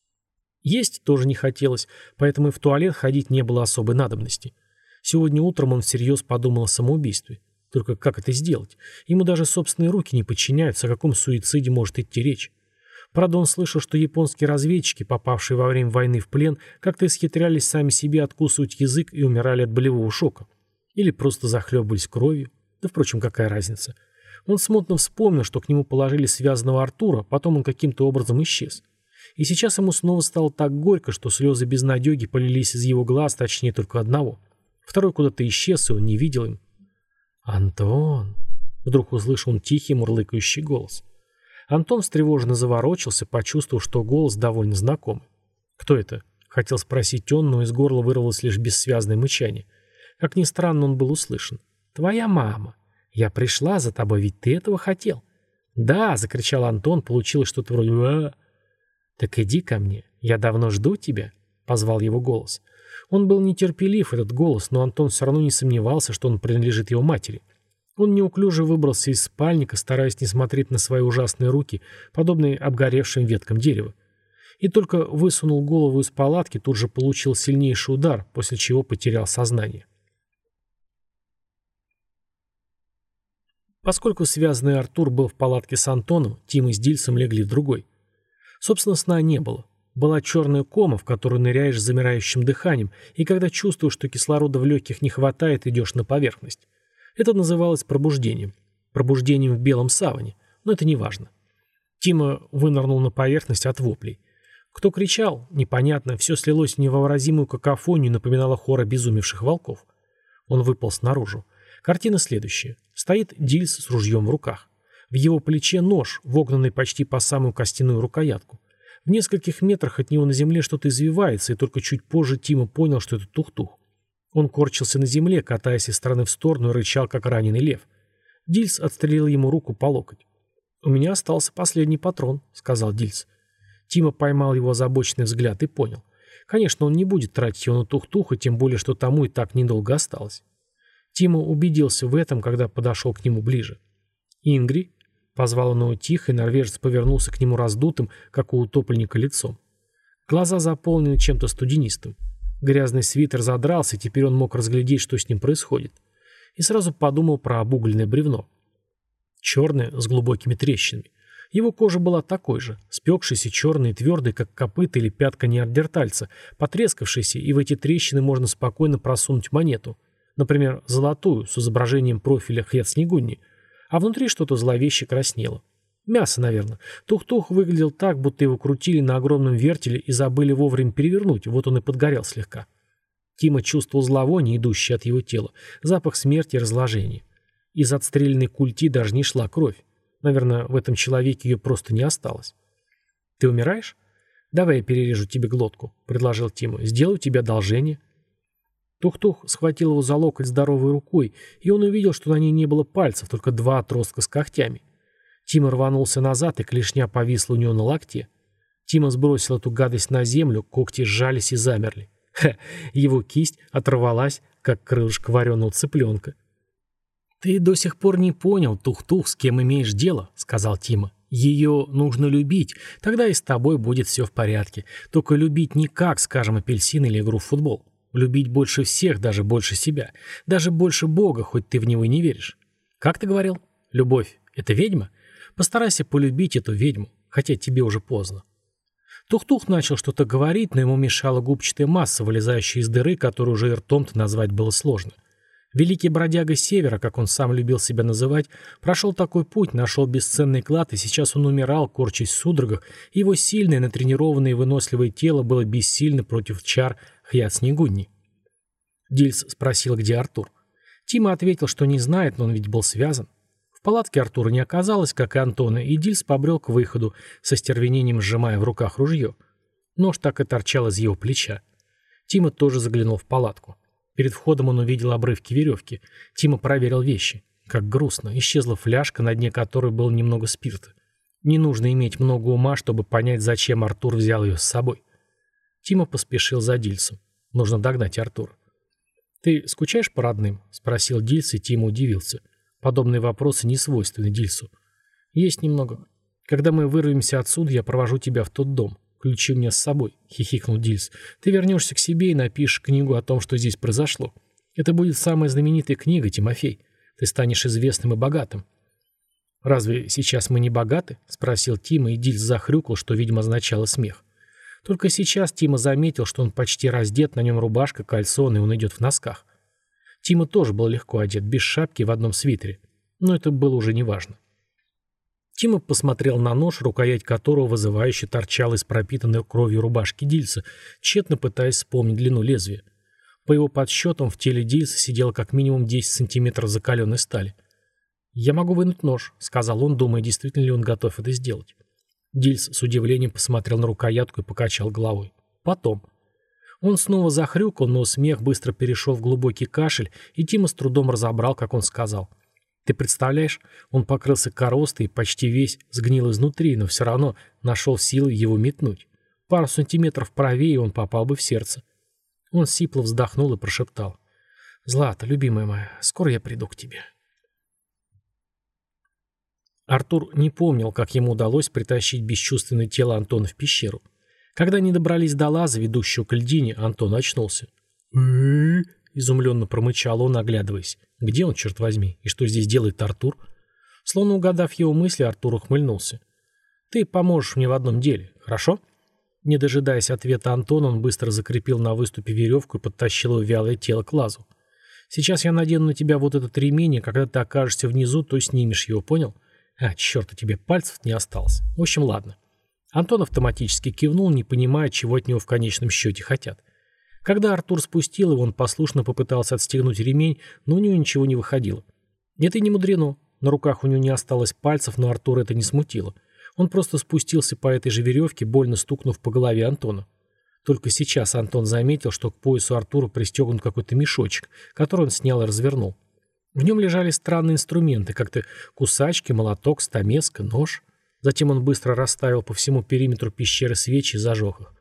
Есть тоже не хотелось, поэтому и в туалет ходить не было особой надобности. Сегодня утром он всерьез подумал о самоубийстве. Только как это сделать? Ему даже собственные руки не подчиняются, о каком суициде может идти речь. Правда, он слышал, что японские разведчики, попавшие во время войны в плен, как-то исхитрялись сами себе откусывать язык и умирали от болевого шока. Или просто захлебывались кровью. Да, впрочем, какая разница? Он смутно вспомнил, что к нему положили связанного Артура, потом он каким-то образом исчез. И сейчас ему снова стало так горько, что слезы безнадеги полились из его глаз, точнее только одного. Второй куда-то исчез, и он не видел им. «Антон!» — вдруг услышал он тихий мурлыкающий голос. Антон встревоженно заворочился, почувствовав, что голос довольно знакомый. «Кто это?» — хотел спросить он, но из горла вырвалось лишь бессвязное мычание. Как ни странно, он был услышан. «Твоя мама. Я пришла за тобой, ведь ты этого хотел». «Да!» — закричал Антон, получилось что-то вроде «а». «Так иди ко мне. Я давно жду тебя», — позвал его голос. Он был нетерпелив, этот голос, но Антон все равно не сомневался, что он принадлежит его матери. Он неуклюже выбрался из спальника, стараясь не смотреть на свои ужасные руки, подобные обгоревшим веткам дерева. И только высунул голову из палатки, тут же получил сильнейший удар, после чего потерял сознание. Поскольку связанный Артур был в палатке с Антоном, Тима с Дильсом легли в другой. Собственно, сна не было. Была черная кома, в которую ныряешь с замирающим дыханием, и когда чувствуешь, что кислорода в легких не хватает, идешь на поверхность. Это называлось пробуждением. Пробуждением в белом саване, но это не важно. Тима вынырнул на поверхность от воплей. Кто кричал, непонятно, все слилось в невообразимую какофонию, напоминало хор обезумевших волков. Он выполз наружу. Картина следующая. Стоит Дильс с ружьем в руках. В его плече нож, вогнанный почти по самую костяную рукоятку. В нескольких метрах от него на земле что-то извивается, и только чуть позже Тима понял, что это тух-тух. Он корчился на земле, катаясь из стороны в сторону, и рычал, как раненый лев. Дильс отстрелил ему руку по локоть. «У меня остался последний патрон», — сказал Дильс. Тима поймал его озабоченный взгляд и понял. Конечно, он не будет тратить его на тух-туха, тем более, что тому и так недолго осталось. Тима убедился в этом, когда подошел к нему ближе. «Ингри», — позвал он его тихо, и норвежец повернулся к нему раздутым, как у утопленника, лицом. Глаза заполнены чем-то студенистым. Грязный свитер задрался, и теперь он мог разглядеть, что с ним происходит. И сразу подумал про обугленное бревно. Черное, с глубокими трещинами. Его кожа была такой же, спекшейся, черной и твердой, как копыта или пятка неандертальца, потрескавшейся, и в эти трещины можно спокойно просунуть монету. Например, золотую, с изображением профиля Хьяцнегунни, а внутри что-то зловеще краснело. Мясо, наверное. Тух-тух выглядел так, будто его крутили на огромном вертеле и забыли вовремя перевернуть, вот он и подгорел слегка. Тима чувствовал зловоние, идущее от его тела, запах смерти и разложения. Из отстрелянной культи даже не шла кровь. Наверное, в этом человеке ее просто не осталось. «Ты умираешь? Давай я перережу тебе глотку», — предложил Тима. «Сделаю тебе одолжение». Тух-тух схватил его за локоть здоровой рукой, и он увидел, что на ней не было пальцев, только два отростка с когтями. Тима рванулся назад, и клешня повисла у него на локте. Тима сбросил эту гадость на землю, когти сжались и замерли. Его кисть оторвалась, как крылышко вареного цыпленка. «Ты до сих пор не понял, Тух-тух, с кем имеешь дело», — сказал Тима. «Ее нужно любить, тогда и с тобой будет все в порядке. Только любить не как, скажем, апельсин или игру в футбол. Любить больше всех, даже больше себя. Даже больше Бога, хоть ты в него и не веришь. Как ты говорил? Любовь — это ведьма? Постарайся полюбить эту ведьму, хотя тебе уже поздно». Тух-тух начал что-то говорить, но ему мешала губчатая масса, вылезающая из дыры, которую уже и ртом-то назвать было сложно. Великий бродяга Севера, как он сам любил себя называть, прошел такой путь, нашел бесценный клад, и сейчас он умирал, корчась в судорогах, и его сильное, натренированное и выносливое тело было бессильно против чар Хьяцнегунни. Дильс спросил, где Артур. Тима ответил, что не знает, но он ведь был связан. В палатке Артура не оказалось, как и Антона, и Дильс побрел к выходу, со стервенением сжимая в руках ружье. Нож так и торчал из его плеча. Тима тоже заглянул в палатку. Перед входом он увидел обрывки веревки. Тима проверил вещи. Как грустно. Исчезла фляжка, на дне которой было немного спирта. Не нужно иметь много ума, чтобы понять, зачем Артур взял ее с собой. Тима поспешил за Дильсом. Нужно догнать Артура. «Ты скучаешь по родным?» — спросил Дильс, и Тима удивился. Подобные вопросы не свойственны Дильсу. «Есть немного. Когда мы вырвемся отсюда, я провожу тебя в тот дом. Ключи у меня с собой», — хихикнул Дильс. «Ты вернешься к себе и напишешь книгу о том, что здесь произошло. Это будет самая знаменитая книга, Тимофей. Ты станешь известным и богатым». «Разве сейчас мы не богаты?» — спросил Тима, и Дильс захрюкал, что, видимо, означало смех. Только сейчас Тима заметил, что он почти раздет, на нем рубашка, кальсоны, и он идет в носках. Тима тоже был легко одет, без шапки, в одном свитере. Но это было уже неважно. Тима посмотрел на нож, рукоять которого вызывающе торчала из пропитанной кровью рубашки Дильса, тщетно пытаясь вспомнить длину лезвия. По его подсчетам, в теле Дильса сидело как минимум 10 сантиметров закаленной стали. «Я могу вынуть нож», — сказал он, думая, действительно ли он готов это сделать. Дильс с удивлением посмотрел на рукоятку и покачал головой. «Потом». Он снова захрюкал, но смех быстро перешел в глубокий кашель, и Тима с трудом разобрал, как он сказал. «Ты представляешь, он покрылся коростой и почти весь сгнил изнутри, но все равно нашел силы его метнуть. Пару сантиметров правее, и он попал бы в сердце». Он сипло вздохнул и прошептал. «Злата, любимая моя, скоро я приду к тебе». Артур не помнил, как ему удалось притащить бесчувственное тело Антона в пещеру. Когда они добрались до лаза, ведущего к льдине, Антон очнулся. Изумленно промычал он, оглядываясь. Где он, черт возьми? И что здесь делает Артур? Словно угадав его мысли, Артур ухмыльнулся. «Ты поможешь мне в одном деле, хорошо?» Не дожидаясь ответа Антона, он быстро закрепил на выступе веревку и подтащил его вялое тело к лазу. «Сейчас я надену на тебя вот этот ремень, и когда ты окажешься внизу, то снимешь его, понял? А, черт, у тебя пальцев не осталось. В общем, ладно». Антон автоматически кивнул, не понимая, чего от него в конечном счете хотят. Когда Артур спустил его, он послушно попытался отстегнуть ремень, но у него ничего не выходило. Это и не мудрено. На руках у него не осталось пальцев, но Артура это не смутило. Он просто спустился по этой же веревке, больно стукнув по голове Антона. Только сейчас Антон заметил, что к поясу Артура пристегнут какой-то мешочек, который он снял и развернул. В нем лежали странные инструменты, как-то кусачки, молоток, стамеска, нож. Затем он быстро расставил по всему периметру пещеры свечи и зажег их.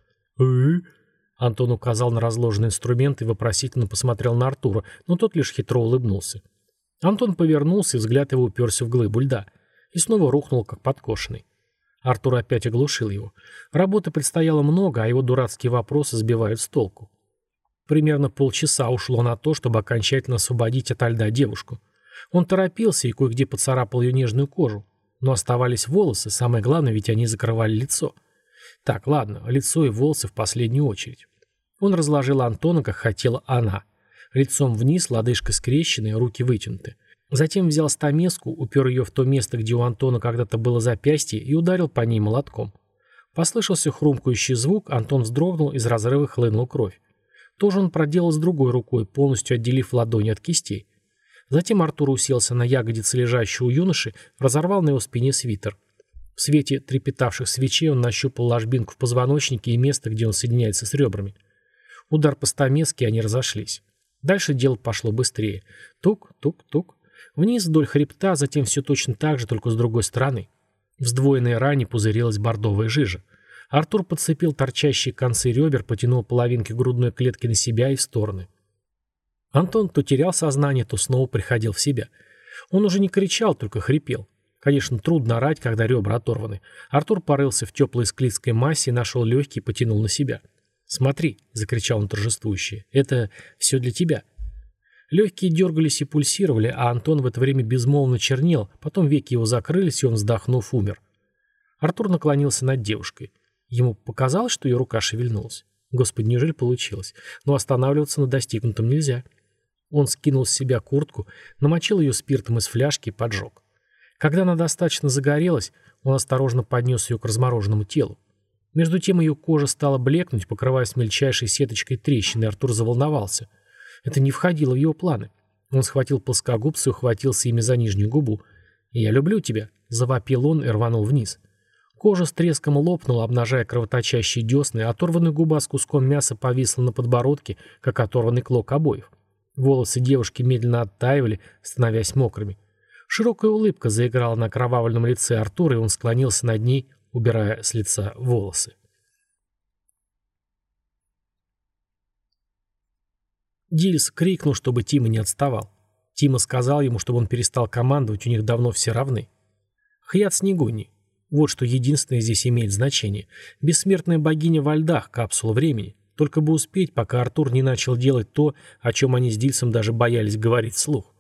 Антон указал на разложенные инструменты и вопросительно посмотрел на Артура, но тот лишь хитро улыбнулся. Антон повернулся, и взгляд его уперся в глыбу льда. И снова рухнул, как подкошенный. Артур опять оглушил его. Работы предстояло много, а его дурацкие вопросы сбивают с толку. Примерно полчаса ушло на то, чтобы окончательно освободить ото льда девушку. Он торопился и кое-где поцарапал ее нежную кожу. Но оставались волосы, самое главное, ведь они закрывали лицо. Так, ладно, лицо и волосы в последнюю очередь. Он разложил Антона, как хотела она. Лицом вниз, лодыжка скрещенная, руки вытянуты. Затем взял стамеску, упер ее в то место, где у Антона когда-то было запястье, и ударил по ней молотком. Послышался хрумкающий звук, Антон вздрогнул, из разрыва хлынула кровь. То же он проделал с другой рукой, полностью отделив ладони от кистей. Затем Артур уселся на ягодице лежащего юноши, разорвал на его спине свитер. В свете трепетавших свечей он нащупал ложбинку в позвоночнике и место, где он соединяется с ребрами. Удар по стамеске, и они разошлись. Дальше дело пошло быстрее. Тук-тук-тук. Вниз вдоль хребта, затем все точно так же, только с другой стороны. В сдвоенной ране пузырилась бордовая жижа. Артур подцепил торчащие концы ребер, потянул половинки грудной клетки на себя и в стороны. Антон то терял сознание, то снова приходил в себя. Он уже не кричал, только хрипел. Конечно, трудно орать, когда ребра оторваны. Артур порылся в теплой склизкой массе, нашел легкий и потянул на себя. «Смотри», — закричал он торжествующе, — «это все для тебя». Легкие дергались и пульсировали, а Антон в это время безмолвно чернел, потом веки его закрылись, и он, вздохнув, умер. Артур наклонился над девушкой. Ему показалось, что ее рука шевельнулась. Господи, неужели получилось? Но останавливаться на достигнутом нельзя. Он скинул с себя куртку, намочил ее спиртом из фляжки и поджег. Когда она достаточно загорелась, он осторожно поднес ее к размороженному телу. Между тем ее кожа стала блекнуть, покрываясь мельчайшей сеточкой трещин, и Артур заволновался. Это не входило в его планы. Он схватил плоскогубцы и ухватился ими за нижнюю губу. «Я люблю тебя», — завопил он и рванул вниз. Кожа с треском лопнула, обнажая кровоточащие десны, а оторванная губа с куском мяса повисла на подбородке, как оторванный клок обоев. Волосы девушки медленно оттаивали, становясь мокрыми. Широкая улыбка заиграла на окровавленном лице Артура, и он склонился над ней, убирая с лица волосы. Дильс крикнул, чтобы Тима не отставал. Тима сказал ему, чтобы он перестал командовать, у них давно все равны. Хьят Снегуни. Вот что единственное здесь имеет значение. Бессмертная богиня во льдах, капсула времени. Только бы успеть, пока Артур не начал делать то, о чем они с Дильсом даже боялись говорить вслух.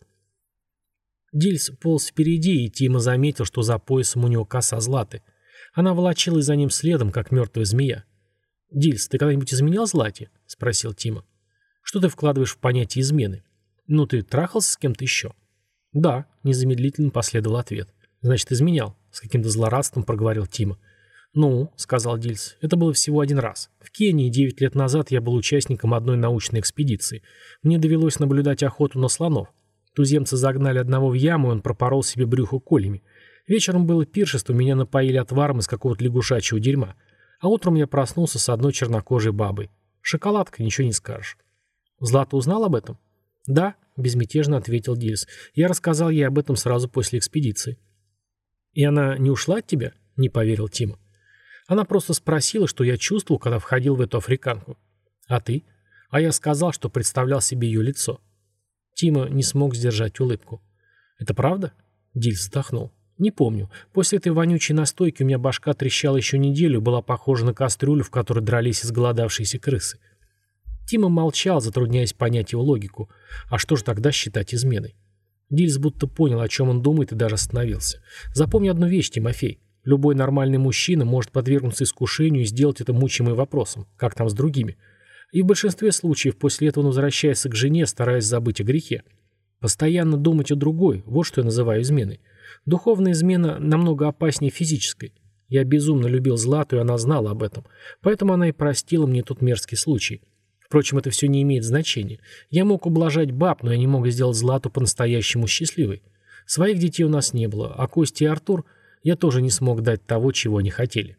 Дильс полз впереди, и Тима заметил, что за поясом у него коса Златы. Она волочилась за ним следом, как мертвая змея. «Дильс, ты когда-нибудь изменял Злате?» — спросил Тима. «Что ты вкладываешь в понятие измены? Ну, ты трахался с кем-то еще?» «Да», — незамедлительно последовал ответ. «Значит, изменял», — с каким-то злорадством проговорил Тима. «Ну», — сказал Дильс, — «это было всего один раз. В Кении 9 лет назад я был участником одной научной экспедиции. Мне довелось наблюдать охоту на слонов. Туземцы загнали одного в яму, и он пропорол себе брюхо колями. Вечером было пиршество, меня напоили отваром из какого-то лягушачьего дерьма. А утром я проснулся с одной чернокожей бабой. Шоколадка, ничего не скажешь». «Злата узнал об этом?» «Да», — безмятежно ответил Дильс. «Я рассказал ей об этом сразу после экспедиции». «И она не ушла от тебя?» — не поверил Тима. «Она просто спросила, что я чувствовал, когда входил в эту африканку». «А ты?» «А я сказал, что представлял себе ее лицо». Тима не смог сдержать улыбку. «Это правда?» — Дильс вздохнул. «Не помню. После этой вонючей настойки у меня башка трещала еще неделю, была похожа на кастрюлю, в которой дрались изголодавшиеся крысы». Тима молчал, затрудняясь понять его логику. А что же тогда считать изменой? Дильс будто понял, о чем он думает, и даже остановился. «Запомни одну вещь, Тимофей. Любой нормальный мужчина может подвергнуться искушению и сделать это мучимым вопросом, как там с другими. И в большинстве случаев после этого он возвращается к жене, стараясь забыть о грехе. Постоянно думать о другой, вот что я называю изменой. Духовная измена намного опаснее физической. Я безумно любил Злату, и она знала об этом. Поэтому она и простила мне тот мерзкий случай. Впрочем, это все не имеет значения. Я мог ублажать баб, но я не мог сделать Злату по-настоящему счастливой. Своих детей у нас не было, а Костя и Артур я тоже не смог дать того, чего они хотели».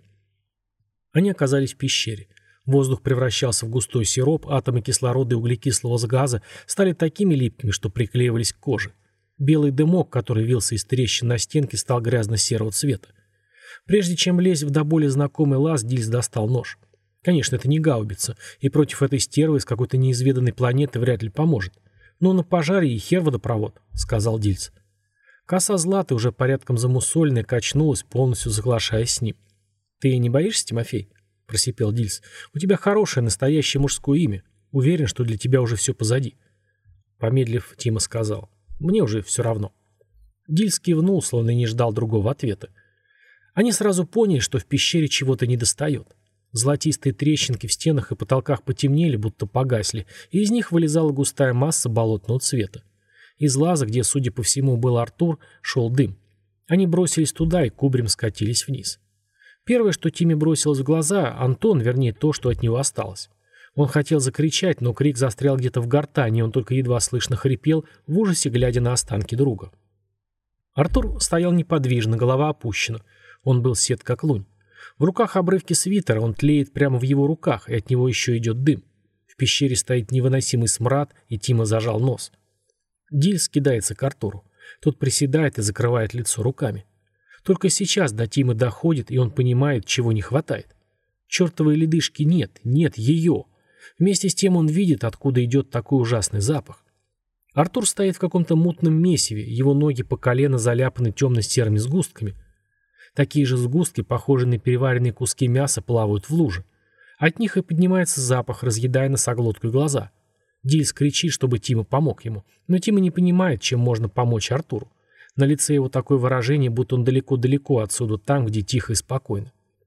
Они оказались в пещере. Воздух превращался в густой сироп, атомы кислорода и углекислого газа стали такими липкими, что приклеивались к коже. Белый дымок, который вился из трещин на стенке, стал грязно-серого цвета. Прежде чем лезть в до боли знакомый лаз, Дильс достал нож. Конечно, это не гаубица, и против этой стервы с какой-то неизведанной планеты вряд ли поможет. Но на пожаре и хер водопровод, сказал Дильс. Коса Златы, уже порядком замусоленная, качнулась, полностью соглашаясь с ним. «Ты не боишься, Тимофей?» – просипел Дильс. «У тебя хорошее, настоящее мужское имя. Уверен, что для тебя уже все позади». Помедлив, Тима сказал. «Мне уже все равно». Дильс кивнул, словно и не ждал другого ответа. Они сразу поняли, что в пещере чего-то недостает. Золотистые трещинки в стенах и потолках потемнели, будто погасли, и из них вылезала густая масса болотного цвета. Из лаза, где, судя по всему, был Артур, шел дым. Они бросились туда и кубарем скатились вниз. Первое, что Тиме бросилось в глаза, Антон, вернее, то, что от него осталось. Он хотел закричать, но крик застрял где-то в гортани, и он только едва слышно хрипел, в ужасе глядя на останки друга. Артур стоял неподвижно, голова опущена. Он был сед как лунь. В руках обрывки свитера, он тлеет прямо в его руках, и от него еще идет дым. В пещере стоит невыносимый смрад, и Тима зажал нос. Дильс кидается к Артуру. Тот приседает и закрывает лицо руками. Только сейчас до Тимы доходит, и он понимает, чего не хватает. Чертовой ледышки нет ее. Вместе с тем он видит, откуда идет такой ужасный запах. Артур стоит в каком-то мутном месиве, его ноги по колено заляпаны темно-серыми сгустками. Такие же сгустки, похожие на переваренные куски мяса, плавают в луже. От них и поднимается запах, разъедая носоглотку и глаза. Дильс кричит, чтобы Тима помог ему. Но Тима не понимает, чем можно помочь Артуру. На лице его такое выражение, будто он далеко-далеко отсюда, там, где тихо и спокойно.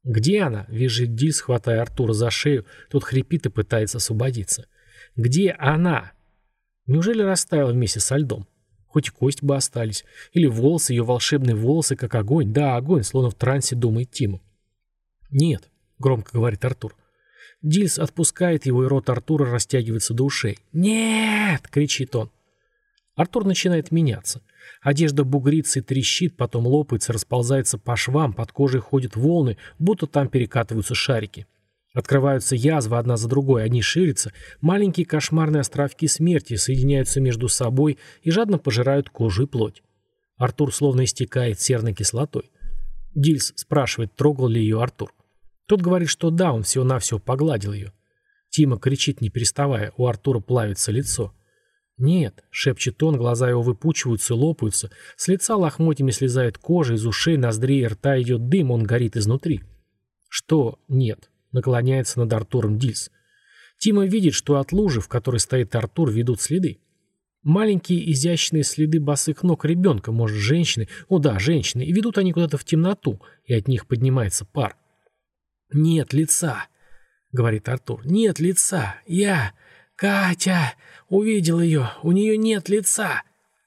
«Где она?» — визжит Дильс, хватая Артура за шею, тот хрипит и пытается освободиться. «Где она?» Неужели растаяла вместе со льдом? Хоть кость бы остались. Или волосы, ее волшебные волосы, как огонь. Да, огонь, словно в трансе думает Тима. «Нет», — громко говорит Артур. Дильс отпускает его, и рот Артура растягивается до ушей. «Нет!» — кричит он. Артур начинает меняться. Одежда бугрится и трещит, потом лопается, расползается по швам, под кожей ходят волны, будто там перекатываются шарики. Открываются язвы одна за другой, они ширятся, маленькие кошмарные островки смерти соединяются между собой и жадно пожирают кожу и плоть. Артур словно истекает серной кислотой. Дильс спрашивает, трогал ли ее Артур. Тот говорит, что да, он всего-навсего погладил ее. Тима кричит, не переставая, у Артура плавится лицо. «Нет», — шепчет он, глаза его выпучиваются и лопаются, с лица лохмотьями слезает кожа, из ушей, ноздрей и рта идет дым, он горит изнутри. «Что нет?» — наклоняется над Артуром Дильс. Тима видит, что от лужи, в которой стоит Артур, ведут следы. Маленькие изящные следы босых ног ребенка, может, женщины, о да, женщины, и ведут они куда-то в темноту, и от них поднимается пар. «Нет лица», — говорит Артур, — «нет лица, я... Катя! Увидел ее! У нее нет лица!»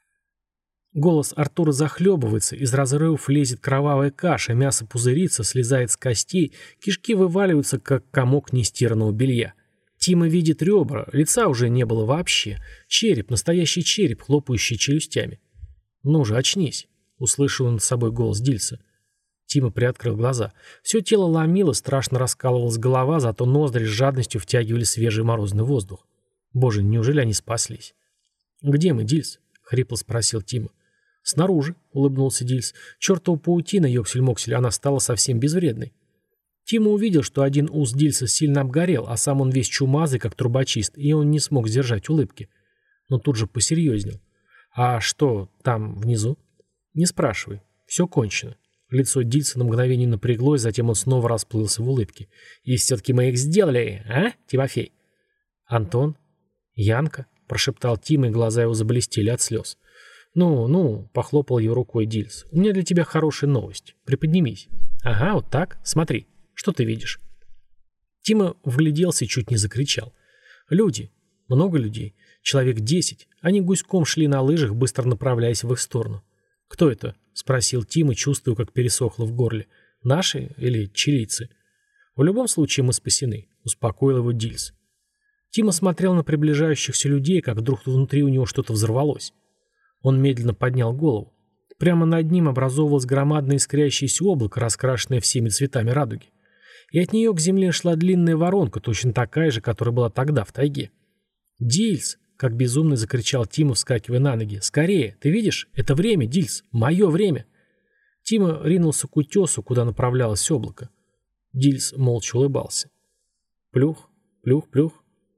Голос Артура захлебывается, из разрывов лезет кровавая каша, мясо пузырится, слезает с костей, кишки вываливаются, как комок нестиранного белья. Тима видит ребра, лица уже не было вообще. Череп, настоящий череп, хлопающий челюстями. «Ну же, очнись!» — услышал он над собой голос Дильса. Тима приоткрыл глаза. Все тело ломило, страшно раскалывалась голова, зато ноздри с жадностью втягивали свежий морозный воздух. Боже, неужели они спаслись? «Где мы, Дильс?» — хрипло спросил Тима. «Снаружи», — улыбнулся Дильс. «Чертова паутина, ёксель-моксель, она стала совсем безвредной». Тима увидел, что один ус Дильса сильно обгорел, а сам он весь чумазый, как трубочист, и он не смог сдержать улыбки. Но тут же посерьезнел. «А что там внизу?» «Не спрашивай. Все кончено». Лицо Дильса на мгновение напряглось, затем он снова расплылся в улыбке. «И все-таки мы их сделали, а, Тимофей?» «Антон? Янка?» — прошептал Тима, и глаза его заблестели от слез. «Ну», — похлопал ее рукой Дильс, — «у меня для тебя хорошая новость. Приподнимись». «Ага, вот так. Смотри. Что ты видишь?» Тима вгляделся и чуть не закричал. «Люди. Много людей. Человек 10. Они гуськом шли на лыжах, быстро направляясь в их сторону». «Кто это?» — спросил Тима, чувствуя, как пересохло в горле. «Наши или чилийцы?» «В любом случае мы спасены», — успокоил его Дильс. Тима смотрел на приближающихся людей, как вдруг внутри у него что-то взорвалось. Он медленно поднял голову. Прямо над ним образовалось громадное искрящееся облако, раскрашенное всеми цветами радуги. И от нее к земле шла длинная воронка, точно такая же, которая была тогда в тайге. «Дильс!» — как безумный закричал Тима, вскакивая на ноги. «Скорее! Ты видишь? Это время, Дильс! Мое время!» Тима ринулся к утесу, куда направлялось облако. Дильс молча улыбался. Плюх, плюх, плюх.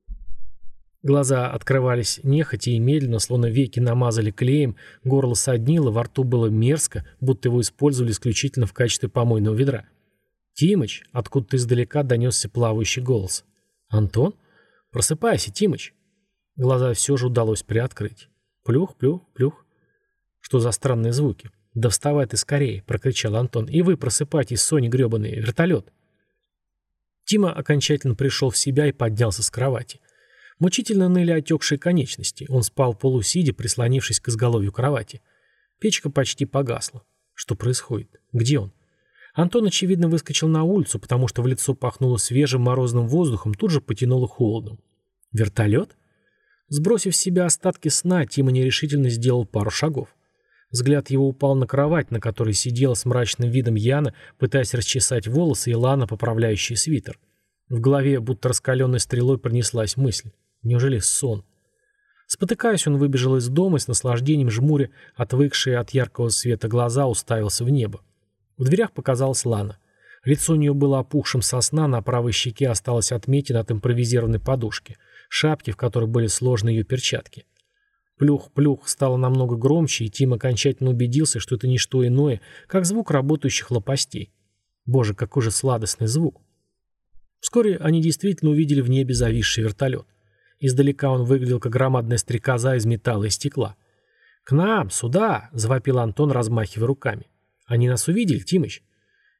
Глаза открывались нехотя и медленно, словно веки намазали клеем, горло соднило, во рту было мерзко, будто его использовали исключительно в качестве помойного ведра. «Тимыч!» — откуда-то издалека донесся плавающий голос. «Антон? Просыпайся, Тимыч!» Глаза все же удалось приоткрыть. Плюх, плюх, плюх. Что за странные звуки? «Да вставай ты скорее!» — прокричал Антон. «И вы просыпайтесь, Сони гребаные, вертолет!» Тима окончательно пришел в себя и поднялся с кровати. Мучительно ныли отекшие конечности. Он спал полусидя, прислонившись к изголовью кровати. Печка почти погасла. Что происходит? Где он? Антон, очевидно, выскочил на улицу, потому что в лицо пахнуло свежим морозным воздухом, тут же потянуло холодом. Вертолет? Сбросив с себя остатки сна, Тима нерешительно сделал пару шагов. Взгляд его упал на кровать, на которой сидела с мрачным видом Яна, пытаясь расчесать волосы, и Лана, поправляющая свитер. В голове, будто раскаленной стрелой, пронеслась мысль. Неужели сон? Спотыкаясь, он выбежал из дома и с наслаждением жмуря, отвыкшие от яркого света глаза, уставился в небо. В дверях показалась Лана. Лицо у нее было опухшим со сна, на правой щеке осталась отметина от импровизированной подушки, шапки, в которой были сложены ее перчатки. Плюх-плюх стало намного громче, и Тим окончательно убедился, что это не что иное, как звук работающих лопастей. Боже, какой же сладостный звук! Вскоре они действительно увидели в небе зависший вертолет. Издалека он выглядел как громадная стрекоза из металла и стекла. «К нам, сюда!» — завопил Антон, размахивая руками. «Они нас увидели, Тимыч?»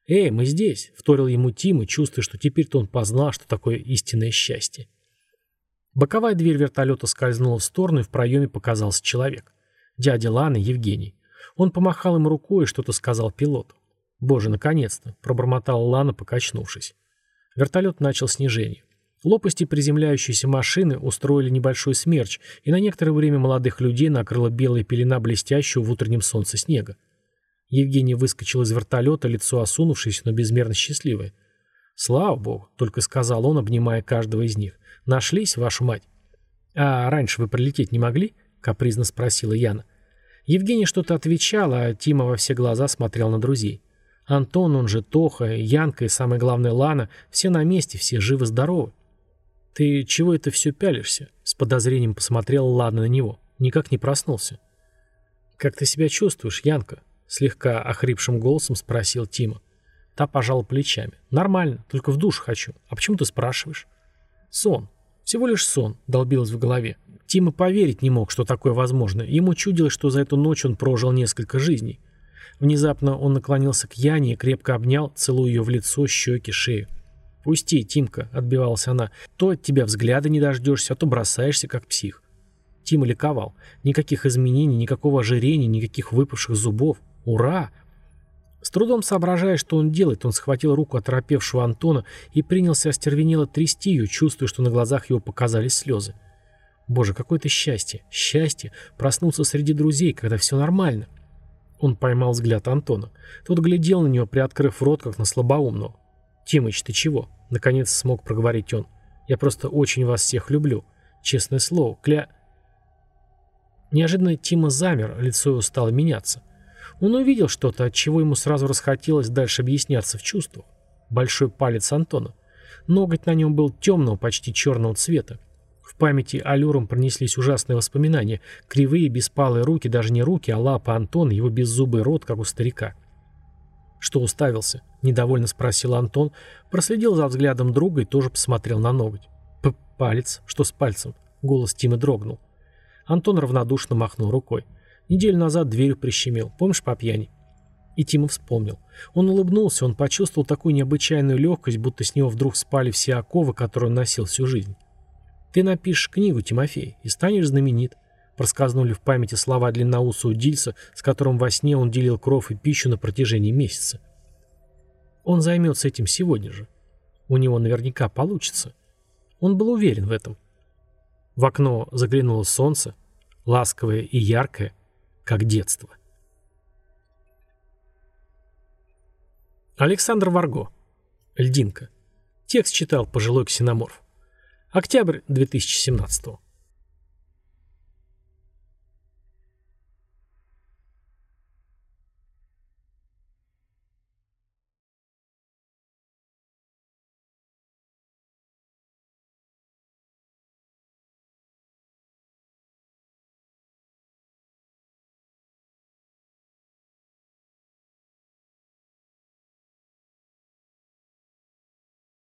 «Эй, мы здесь!» — вторил ему Тима, чувствуя, что теперь-то он познал, что такое истинное счастье. Боковая дверь вертолета скользнула в сторону, и в проеме показался человек. Дядя Ланы, Евгений. Он помахал им рукой и что-то сказал пилоту. «Боже, наконец-то!» — пробормотала Лана, покачнувшись. Вертолет начал снижение. Лопасти приземляющейся машины устроили небольшой смерч, и на некоторое время молодых людей накрыла белая пелена блестящего в утреннем солнце снега. Евгений выскочил из вертолета, лицо осунувшееся, но безмерно счастливое. «Слава богу!» — только сказал он, обнимая каждого из них. «Нашлись, вашу мать?» «А раньше вы прилететь не могли?» — капризно спросила Яна. Евгений что-то отвечал, а Тима во все глаза смотрел на друзей. Антон, он же Тоха, Янка и, самое главное, Лана, все на месте, все живы-здоровы. «Ты чего это все пялишься?» — с подозрением посмотрела Лана на него. Никак не проснулся. «Как ты себя чувствуешь, Янка?» — слегка охрипшим голосом спросил Тима. Та пожала плечами. «Нормально, только в душ хочу. А почему ты спрашиваешь?» «Сон. Всего лишь сон», — долбилось в голове. Тима поверить не мог, что такое возможно. Ему чудилось, что за эту ночь он прожил несколько жизней. Внезапно он наклонился к Яне и крепко обнял, целуя ее в лицо, щеки, шею. «Пусти, Тимка», — отбивалась она, — «то от тебя взгляда не дождешься, а то бросаешься, как псих». Тима ликовал. Никаких изменений, никакого ожирения, никаких выпавших зубов. Ура! С трудом соображая, что он делает, он схватил руку оторопевшего Антона и принялся остервенело трясти ее, чувствуя, что на глазах его показались слезы. Боже, какое-то счастье! Счастье! Проснуться среди друзей, когда все нормально. Он поймал взгляд Антона. Тот глядел на него, приоткрыв рот, как на слабоумного. «Тимыч, ты чего?» — наконец смог проговорить он. «Я просто очень вас всех люблю. Честное слово, Неожиданно Тима замер, лицо его стало меняться. Он увидел что-то, от чего ему сразу расхотелось дальше объясняться в чувствах. Большой палец Антона. Ноготь на нем был темного, почти черного цвета. В памяти аллюром пронеслись ужасные воспоминания. Кривые, беспалые руки, даже не руки, а лапы Антона, его беззубый рот, как у старика. «Что уставился?» — недовольно спросил Антон, проследил за взглядом друга и тоже посмотрел на ноготь. «Палец? Что с пальцем?» — голос Тимы дрогнул. Антон равнодушно махнул рукой. «Неделю назад дверью прищемил. Помнишь, по пьяни?» И Тима вспомнил. Он улыбнулся, он почувствовал такую необычайную легкость, будто с него вдруг спали все оковы, которые он носил всю жизнь. «Ты напишешь книгу, Тимофей, и станешь знаменит», — проскользнули в памяти слова длинноусого Дильса, с которым во сне он делил кров и пищу на протяжении месяца. Он займется этим сегодня же. У него наверняка получится. Он был уверен в этом. В окно заглянуло солнце, ласковое и яркое, как детство. Александр Варго. Льдинка. Текст читал пожилой ксеноморф. Октябрь 2017.